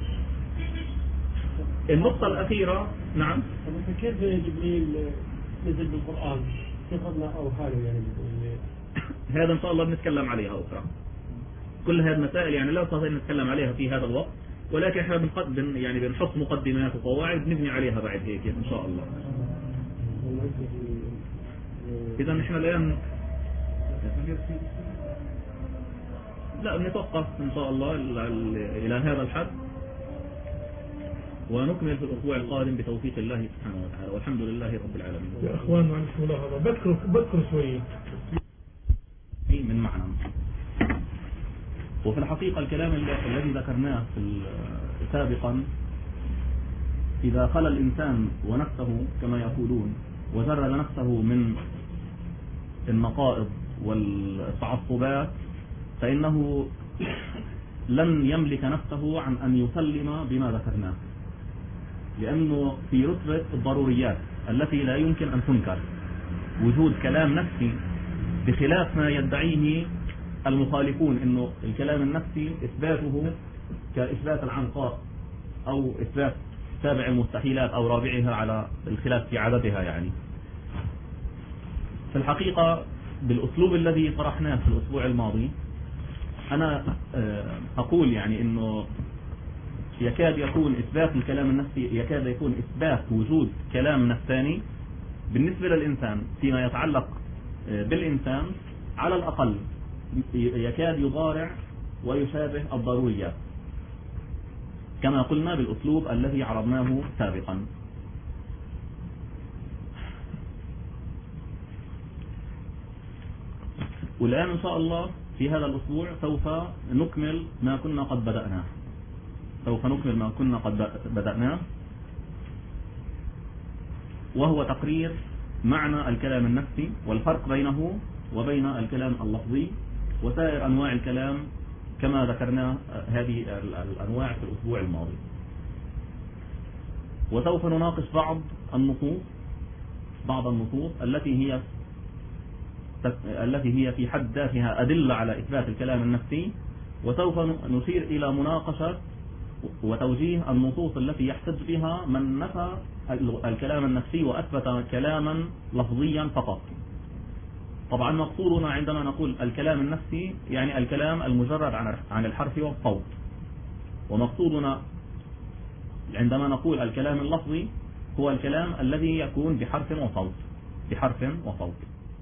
النقطة الأخيرة. نعم. كيف جبريل نزل بالقرآن؟ كيف الله أو حاله يعني؟ هذا إن شاء الله بنتكلم عليها أخرى. كل هذه المسائل يعني لا نستطيع أن نتكلم عليها في هذا الوقت، ولكن احنا بنحط مقدمات وقواعد نبني عليها بعد هيك إن شاء الله. إذا نحن الآن لا نتوقف إن شاء الله إلى هذا الحد، ونكمل في الأسبوع القادم بتوفيق الله سبحانه وتعالى، والحمد لله رب العالمين. يا أخوان معلش ملاحظة، بذكر شوية من معنى. وفي الحقيقة الكلام الذي ذكرناه سابقا، إذا خلى الإنسان ونفسه كما يقولون وجرد نفسه من النقائض والتعصبات، فإنه لن يملك نفسه عن أن يسلم بما ذكرناه، لأنه في رتبة الضروريات التي لا يمكن أن تنكر وجود كلام نفسي، بخلاف ما يدعيه المخالفون إنه الكلام النفسي إثباته كإثبات العنقاء أو إثبات تابع المستحيلات أو رابعها على الخلاف في عددها. يعني في الحقيقة بالأسلوب الذي طرحناه في الأسبوع الماضي، أنا أقول يعني إنه يكاد يكون إثبات الكلام النفسي، يكاد يكون إثبات وجود كلام نفساني بالنسبة للإنسان فيما يتعلق بالإنسان على الأقل يكاد يضارع ويشابه الضروريات كما قلنا بالأسلوب الذي عرضناه سابقا. والآن إن شاء الله في هذا الأسبوع سوف نكمل ما كنا قد بدأناه، وهو تقرير معنى الكلام النفسي والفرق بينه وبين الكلام اللفظي وسائر أنواع الكلام كما ذكرنا هذه الأنواع في الأسبوع الماضي. وسوف نناقش بعض النصوص التي هي في حد ذاتها أدلة على إثبات الكلام النفسي، وسوف نشير إلى مناقشة وتوجيه النصوص التي يحتج بها من نفى الكلام النفسي وأثبت كلاما لفظيا فقط. طبعا مقصودنا عندما نقول الكلام النفسي يعني الكلام المجرد عن الحرف والصوت، ومقصودنا عندما نقول الكلام اللفظي هو الكلام الذي يكون بحرف وصوت، بحرف وصوت.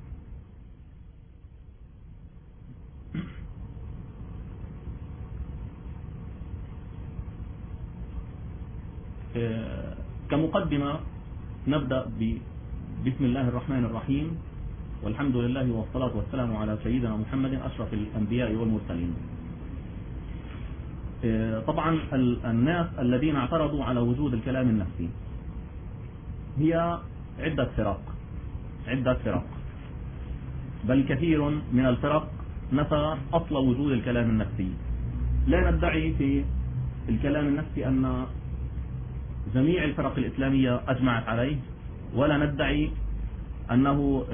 كمقدمة نبدأ بسم الله الرحمن الرحيم، والحمد لله والصلاة والسلام على سيدنا محمد أشرف الأنبياء والمرسلين. طبعا الناس الذين اعترضوا على وجود الكلام النفسي هي عدة فرق، بل كثير من الفرق نفى أصل وجود الكلام النفسي. لا ندعي في الكلام النفسي أن جميع الفرق الإسلامية أجمعت عليه، ولا ندعي أنه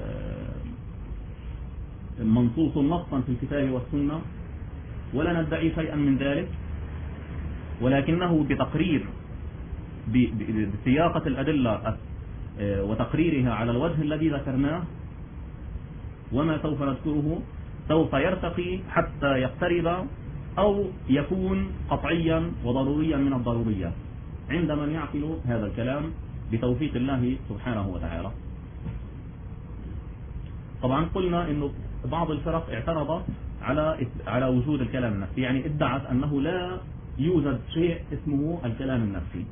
منصوص نصا في الكتاب والسنة، ولا ندعي شيئا من ذلك، ولكنه بتقرير بسياقة الأدلة وتقريرها على الوجه الذي ذكرناه وما سوف نذكره سوف يرتقي حتى يقترب أو يكون قطعيا وضروريا من الضرورية عند من يعقل هذا الكلام بتوفيق الله سبحانه وتعالى. طبعا قلنا إنه بعض الفرق اعترضت على وجود الكلام النفسي، يعني ادعت أنه لا يوجد شيء اسمه الكلام النفسي،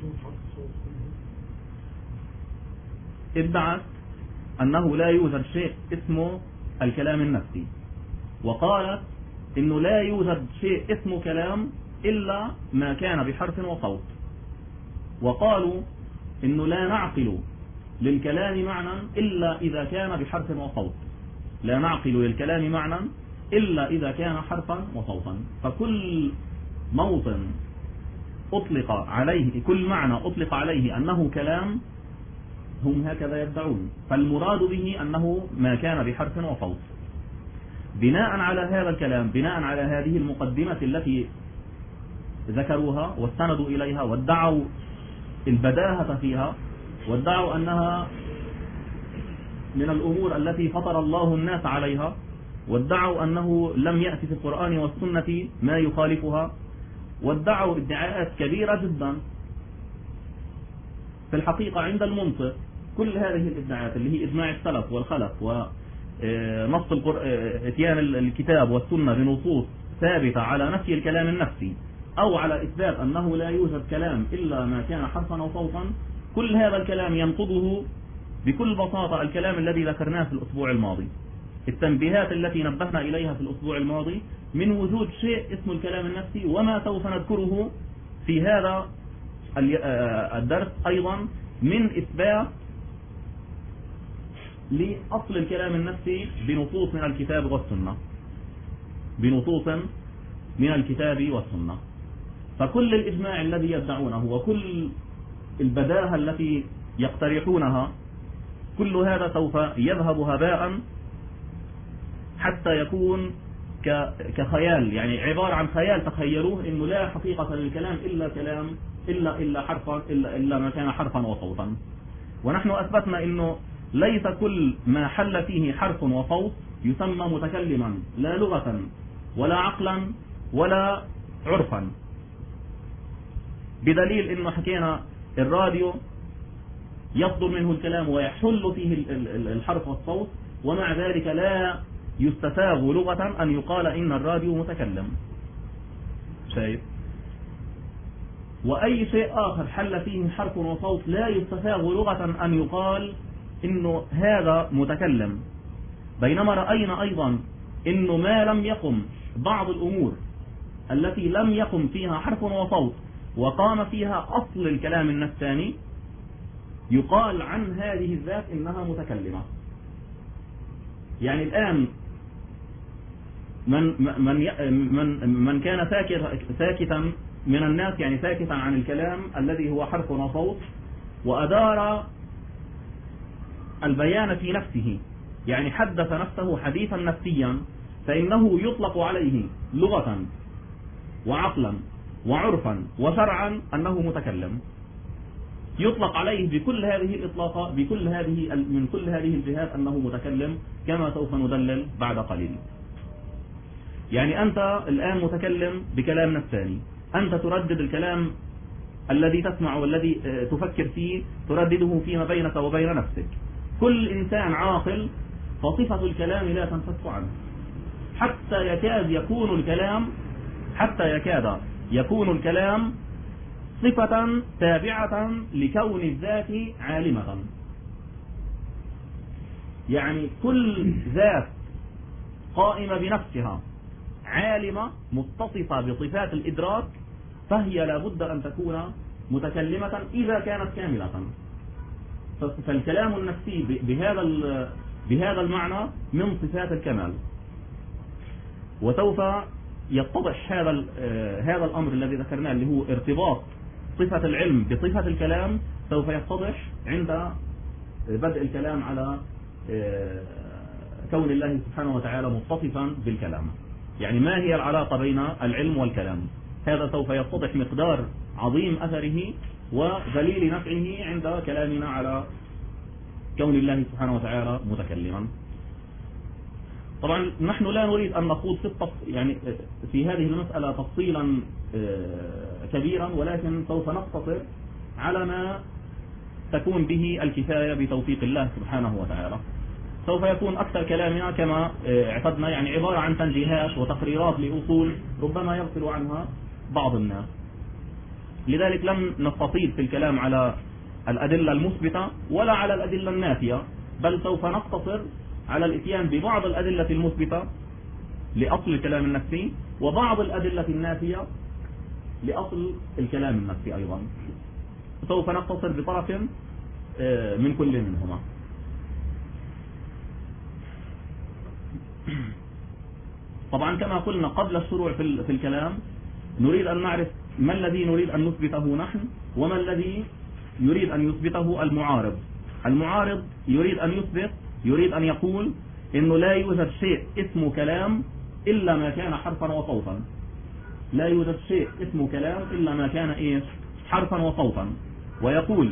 ادعت أنه لا يوجد شيء اسمه الكلام النفسي، وقالت إنه لا يوجد شيء اسمه كلام إلا ما كان بحرف وصوت، وقالوا إنه لا نعقل للكلام معنى إلا إذا كان بحرف وصوت، لا نعقل للكلام معنى إلا إذا كان حرفا وصوتا. فكل موطن أطلق عليه، كل معنى أطلق عليه أنه كلام هم هكذا يدعون، فالمراد به أنه ما كان بحرف وصوت. بناء على هذا الكلام، بناء على هذه المقدمة التي ذكروها واستندوا إليها وادعوا البداهة فيها، وادعوا أنها من الأمور التي فطر الله الناس عليها، وادعوا أنه لم يأتي في القرآن والسنة ما يخالفها، وادعوا ادعاءات كبيرة جدا. في الحقيقة عند المنطق كل هذه الادعاءات اللي هي إجماع السلف والخلف ونص اتيان الكتاب والسنة بنصوص ثابتة على نفي الكلام النفسي أو على إثبات أنه لا يوجد كلام إلا ما كان حرفا أو صوتا، كل هذا الكلام ينقضه بكل بساطة الكلام الذي ذكرناه في الأسبوع الماضي، التنبيهات التي نبهنا إليها في الأسبوع الماضي من وجود شيء اسمه الكلام النفسي، وما سوف نذكره في هذا الدرس أيضا من إثبات لأصل الكلام النفسي بنصوص من الكتاب والسنة، بنصوص من الكتاب والسنة. فكل الإجماع الذي يدعونه وكل البداهة التي يقترحونها كل هذا سوف يذهب هباء حتى يكون كخيال، يعني عبارة عن خيال تخيلوه إنه لا حقيقة للكلام إلا كلام إلا حرفا إلا ما كان حرفا وصوتا. ونحن أثبتنا إنه ليس كل ما حل فيه حرف وصوت يسمى متكلما، لا لغة ولا عقلا ولا عرفا، بدليل إنه حكينا الراديو يصدر منه الكلام ويحل فيه الحرف والصوت، ومع ذلك لا يستساغ لغة أن يقال إن الراديو متكلم. شايف؟ وأي شيء آخر حل فيه حرف وصوت لا يستساغ لغة أن يقال إنه هذا متكلم. بينما رأينا أيضا إنه ما لم يقم بعض الأمور التي لم يقم فيها حرف وصوت وقام فيها أصل الكلام النفساني يقال عن هذه الذات إنها متكلمة. يعني الآن من كان ساكتا من الناس، يعني ساكتا عن الكلام الذي هو حرف وصوت، وأدار البيان في نفسه، يعني حدث نفسه حديثا نفسيا، فإنه يطلق عليه لغة وعقلا وعرفا وشرعا أنه متكلم، يطلق عليه بكل هذه الإطلاقات من كل هذه الجهات أنه متكلم، كما سوف ندلل بعد قليل. يعني أنت الآن متكلم بكلام نفساني، أنت تردد الكلام الذي تسمع والذي تفكر فيه تردده فيما بينك وبين نفسك. كل إنسان عاقل فصفة الكلام لا تنفك عنه، حتى يكاد يكون الكلام صفة تابعة لكون الذات عالمة. يعني كل ذات قائمة بنفسها عالمة متصفة بصفات الإدراك فهي لابد أن تكون متكلمة إذا كانت كاملة. فالكلام النفسي بهذا المعنى من صفات الكمال. وسوف يتضح هذا الأمر الذي ذكرناه اللي هو ارتباط صفة العلم بصفة الكلام، سوف يتضح عند بدء الكلام على كون الله سبحانه وتعالى متصفا بالكلام. يعني ما هي العلاقة بين العلم والكلام؟ هذا سوف يتضح مقدار عظيم أثره ودليل نفعه عند كلامنا على كون الله سبحانه وتعالى متكلما. طبعا نحن لا نريد أن نخوض في هذه المسألة تفصيلا كبيرا، ولكن سوف نقتصر على ما تكون به الكفاية بتوفيق الله سبحانه وتعالى. سوف يكون أكثر كلامنا كما اعتدنا يعني عبارة عن تنزيهات وتقريرات لأصول ربما يغفل عنها بعض الناس. لذلك لم نستطيل في الكلام على الأدلة المثبتة ولا على الأدلة النافية، بل سوف نقتصر على الاتيان ببعض الأدلة المثبتة لأصل الكلام النفسي وبعض الأدلة النافية لأصل الكلام النفسي أيضا. سوف نقتصر بطرف من كل منهما. طبعا كما قلنا قبل الشروع في الكلام نريد أن نعرف ما الذي نريد أن نثبته نحن وما الذي يريد أن يثبته المعارض. المعارض يريد أن يقول إنه لا يوجد شيء اسمه كلام إلا ما كان حرفا وصوتا. لا يوجد شيء اسمه كلام إلا ما كان حرفا وصوتا. ويقول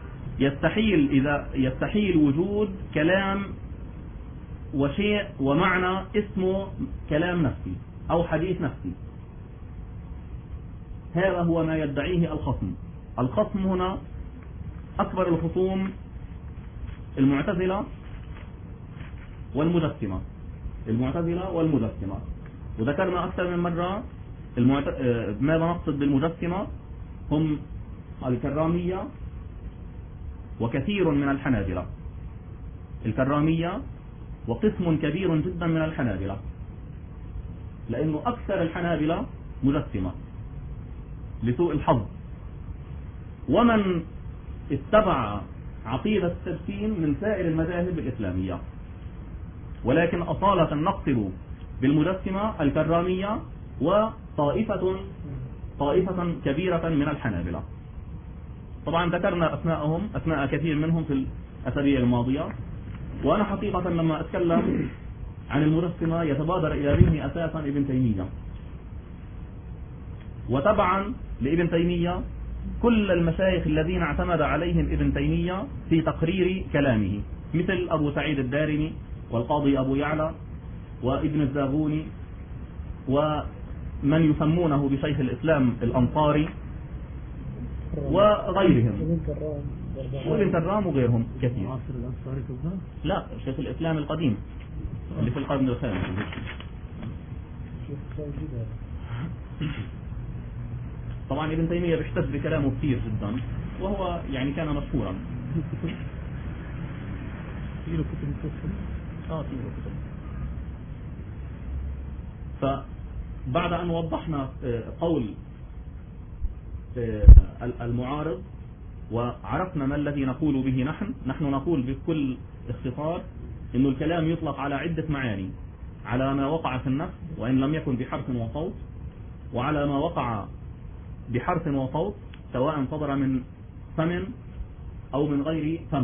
يستحيل وجود كلام وشيء ومعنى اسمه كلام نفسي أو حديث نفسي. هذا هو ما يدعيه الخصم. الخصم هنا أكبر الخصوم المعتزلة والمجسمة. وذكرنا أكثر من مرة ماذا نقصد بالمجسمة. هم الكرامية وكثير من الحنابلة. الكرامية وقسم كبير جدا من الحنابلة، لأنه أكثر الحنابلة مجسمة لسوء الحظ. ومن اتبع عقيدة التجسيم من سائر المذاهب الإسلامية، ولكن أصالة نقصد بالمجسمة الكرامية وطائفة كبيرة من الحنابلة. طبعا ذكرنا أسماء كثير منهم في الأسابيع الماضية. وأنا حقيقة لما أتكلم عن المجسمة يتبادر إلى ذهني أساسا ابن تيمية، وتبعا لابن تيمية كل المشايخ الذين اعتمد عليهم ابن تيمية في تقرير كلامه، مثل أبو سعيد الدارمي والقاضي أبو يعلى وابن الزاغوني ومن يسمونه بشيخ الإسلام الأنصاري وغيرهم، وابن كرام وغيرهم كثير. لا، شيخ الإسلام القديم اللي في القرن الخامس. طبعا ابن تيمية بيحتج بكلامه كثير جدا، وهو يعني كان مشهورا. فيه كتب. فبعد أن وضحنا قول المعارض وعرفنا ما الذي نقول به نحن نقول بكل اختصار إنه الكلام يطلق على عدة معاني: على ما وقع في النفس وإن لم يكن بحرف وصوت، وعلى ما وقع بحرف وصوت سواء صدر من فم أو من غير فم.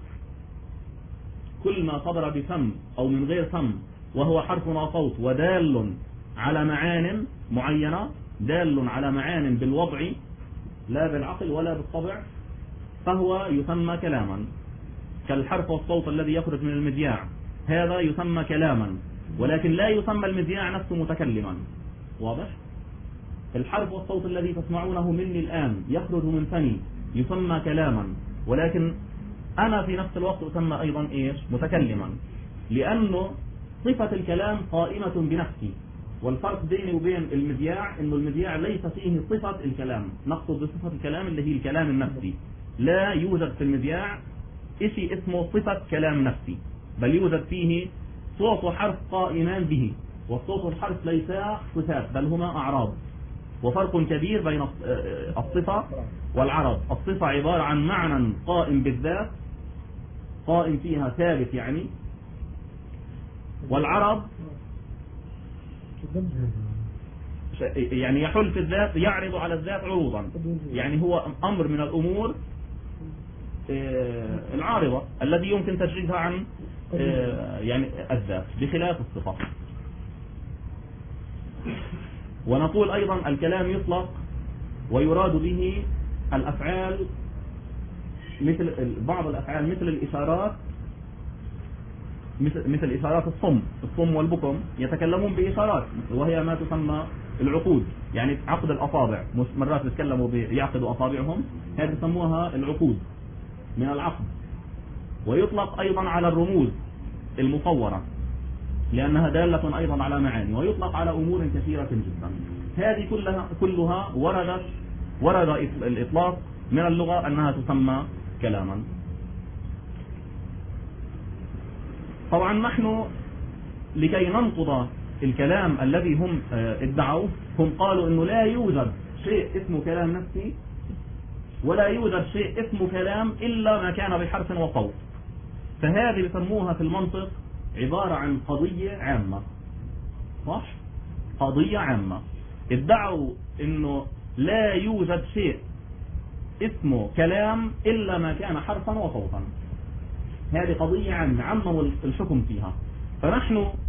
كل ما صدر بفم أو من غير فم وهو حرف وصوت ودال على معان معينة، دال على معان بالوضع لا بالعقل ولا بالطبع، فهو يسمى كلاما. كالحرف والصوت الذي يخرج من المذياع، هذا يسمى كلاما، ولكن لا يسمى المذياع نفسه متكلما. واضح؟ الحرف والصوت الذي تسمعونه مني الآن يخرج من فمي يسمى كلاما، ولكن أنا في نفس الوقت أسمى أيضا إيش؟ متكلما، لأنه صفة الكلام قائمة بنفسي. والفرق بيني وبين المذياع إنه المذياع ليس فيه صفة الكلام، نقصد بصفة الكلام اللي هي الكلام النفسي. لا يوجد في المذياع شيء اسمه صفة كلام نفسي، بل يوجد فيه صوت وحرف قائمان به، والصوت والحرف ليسا صفات بل هما أعراض. وفرق كبير بين الصفة والعرض. الصفة عبارة عن معنى قائم بالذات، قائم فيها ثابت يعني، والعرض يعني يحل في الذات، يعرض على الذات عروضا، يعني هو أمر من الأمور العارضة الذي يمكن تجريدها عن يعني الذات بخلاف الصفة. ونقول أيضا الكلام يطلق ويراد به الأفعال، مثل بعض الأفعال مثل الإشارات، مثل إشارات الصم والبكم يتكلمون بإشارات، وهي ما تسمى العقود، يعني عقد الأصابع، مرات يتكلموا يعقدوا أصابعهم، هذه يسموها العقود من العقد. ويطلق أيضا على الرموز المصورة لأنها دالة أيضا على معاني، ويطلق على أمور كثيرة جدا. هذه كلها ورد الإطلاق من اللغة أنها تسمى كلاما. طبعا نحن لكي ننقض الكلام الذي هم ادعوه، هم قالوا أنه لا يوجد شيء اسمه كلام نفسي ولا يوجد شيء اسمه كلام إلا ما كان بحرف وصوت. فهذه بيسموها في المنطق عبارة عن قضية عامة، صح؟ قضية عامة. ادعوا انه لا يوجد شيء اسمه كلام الا ما كان حرفا وصوتا. هذه قضية عامة عمموا الحكم فيها. فنحن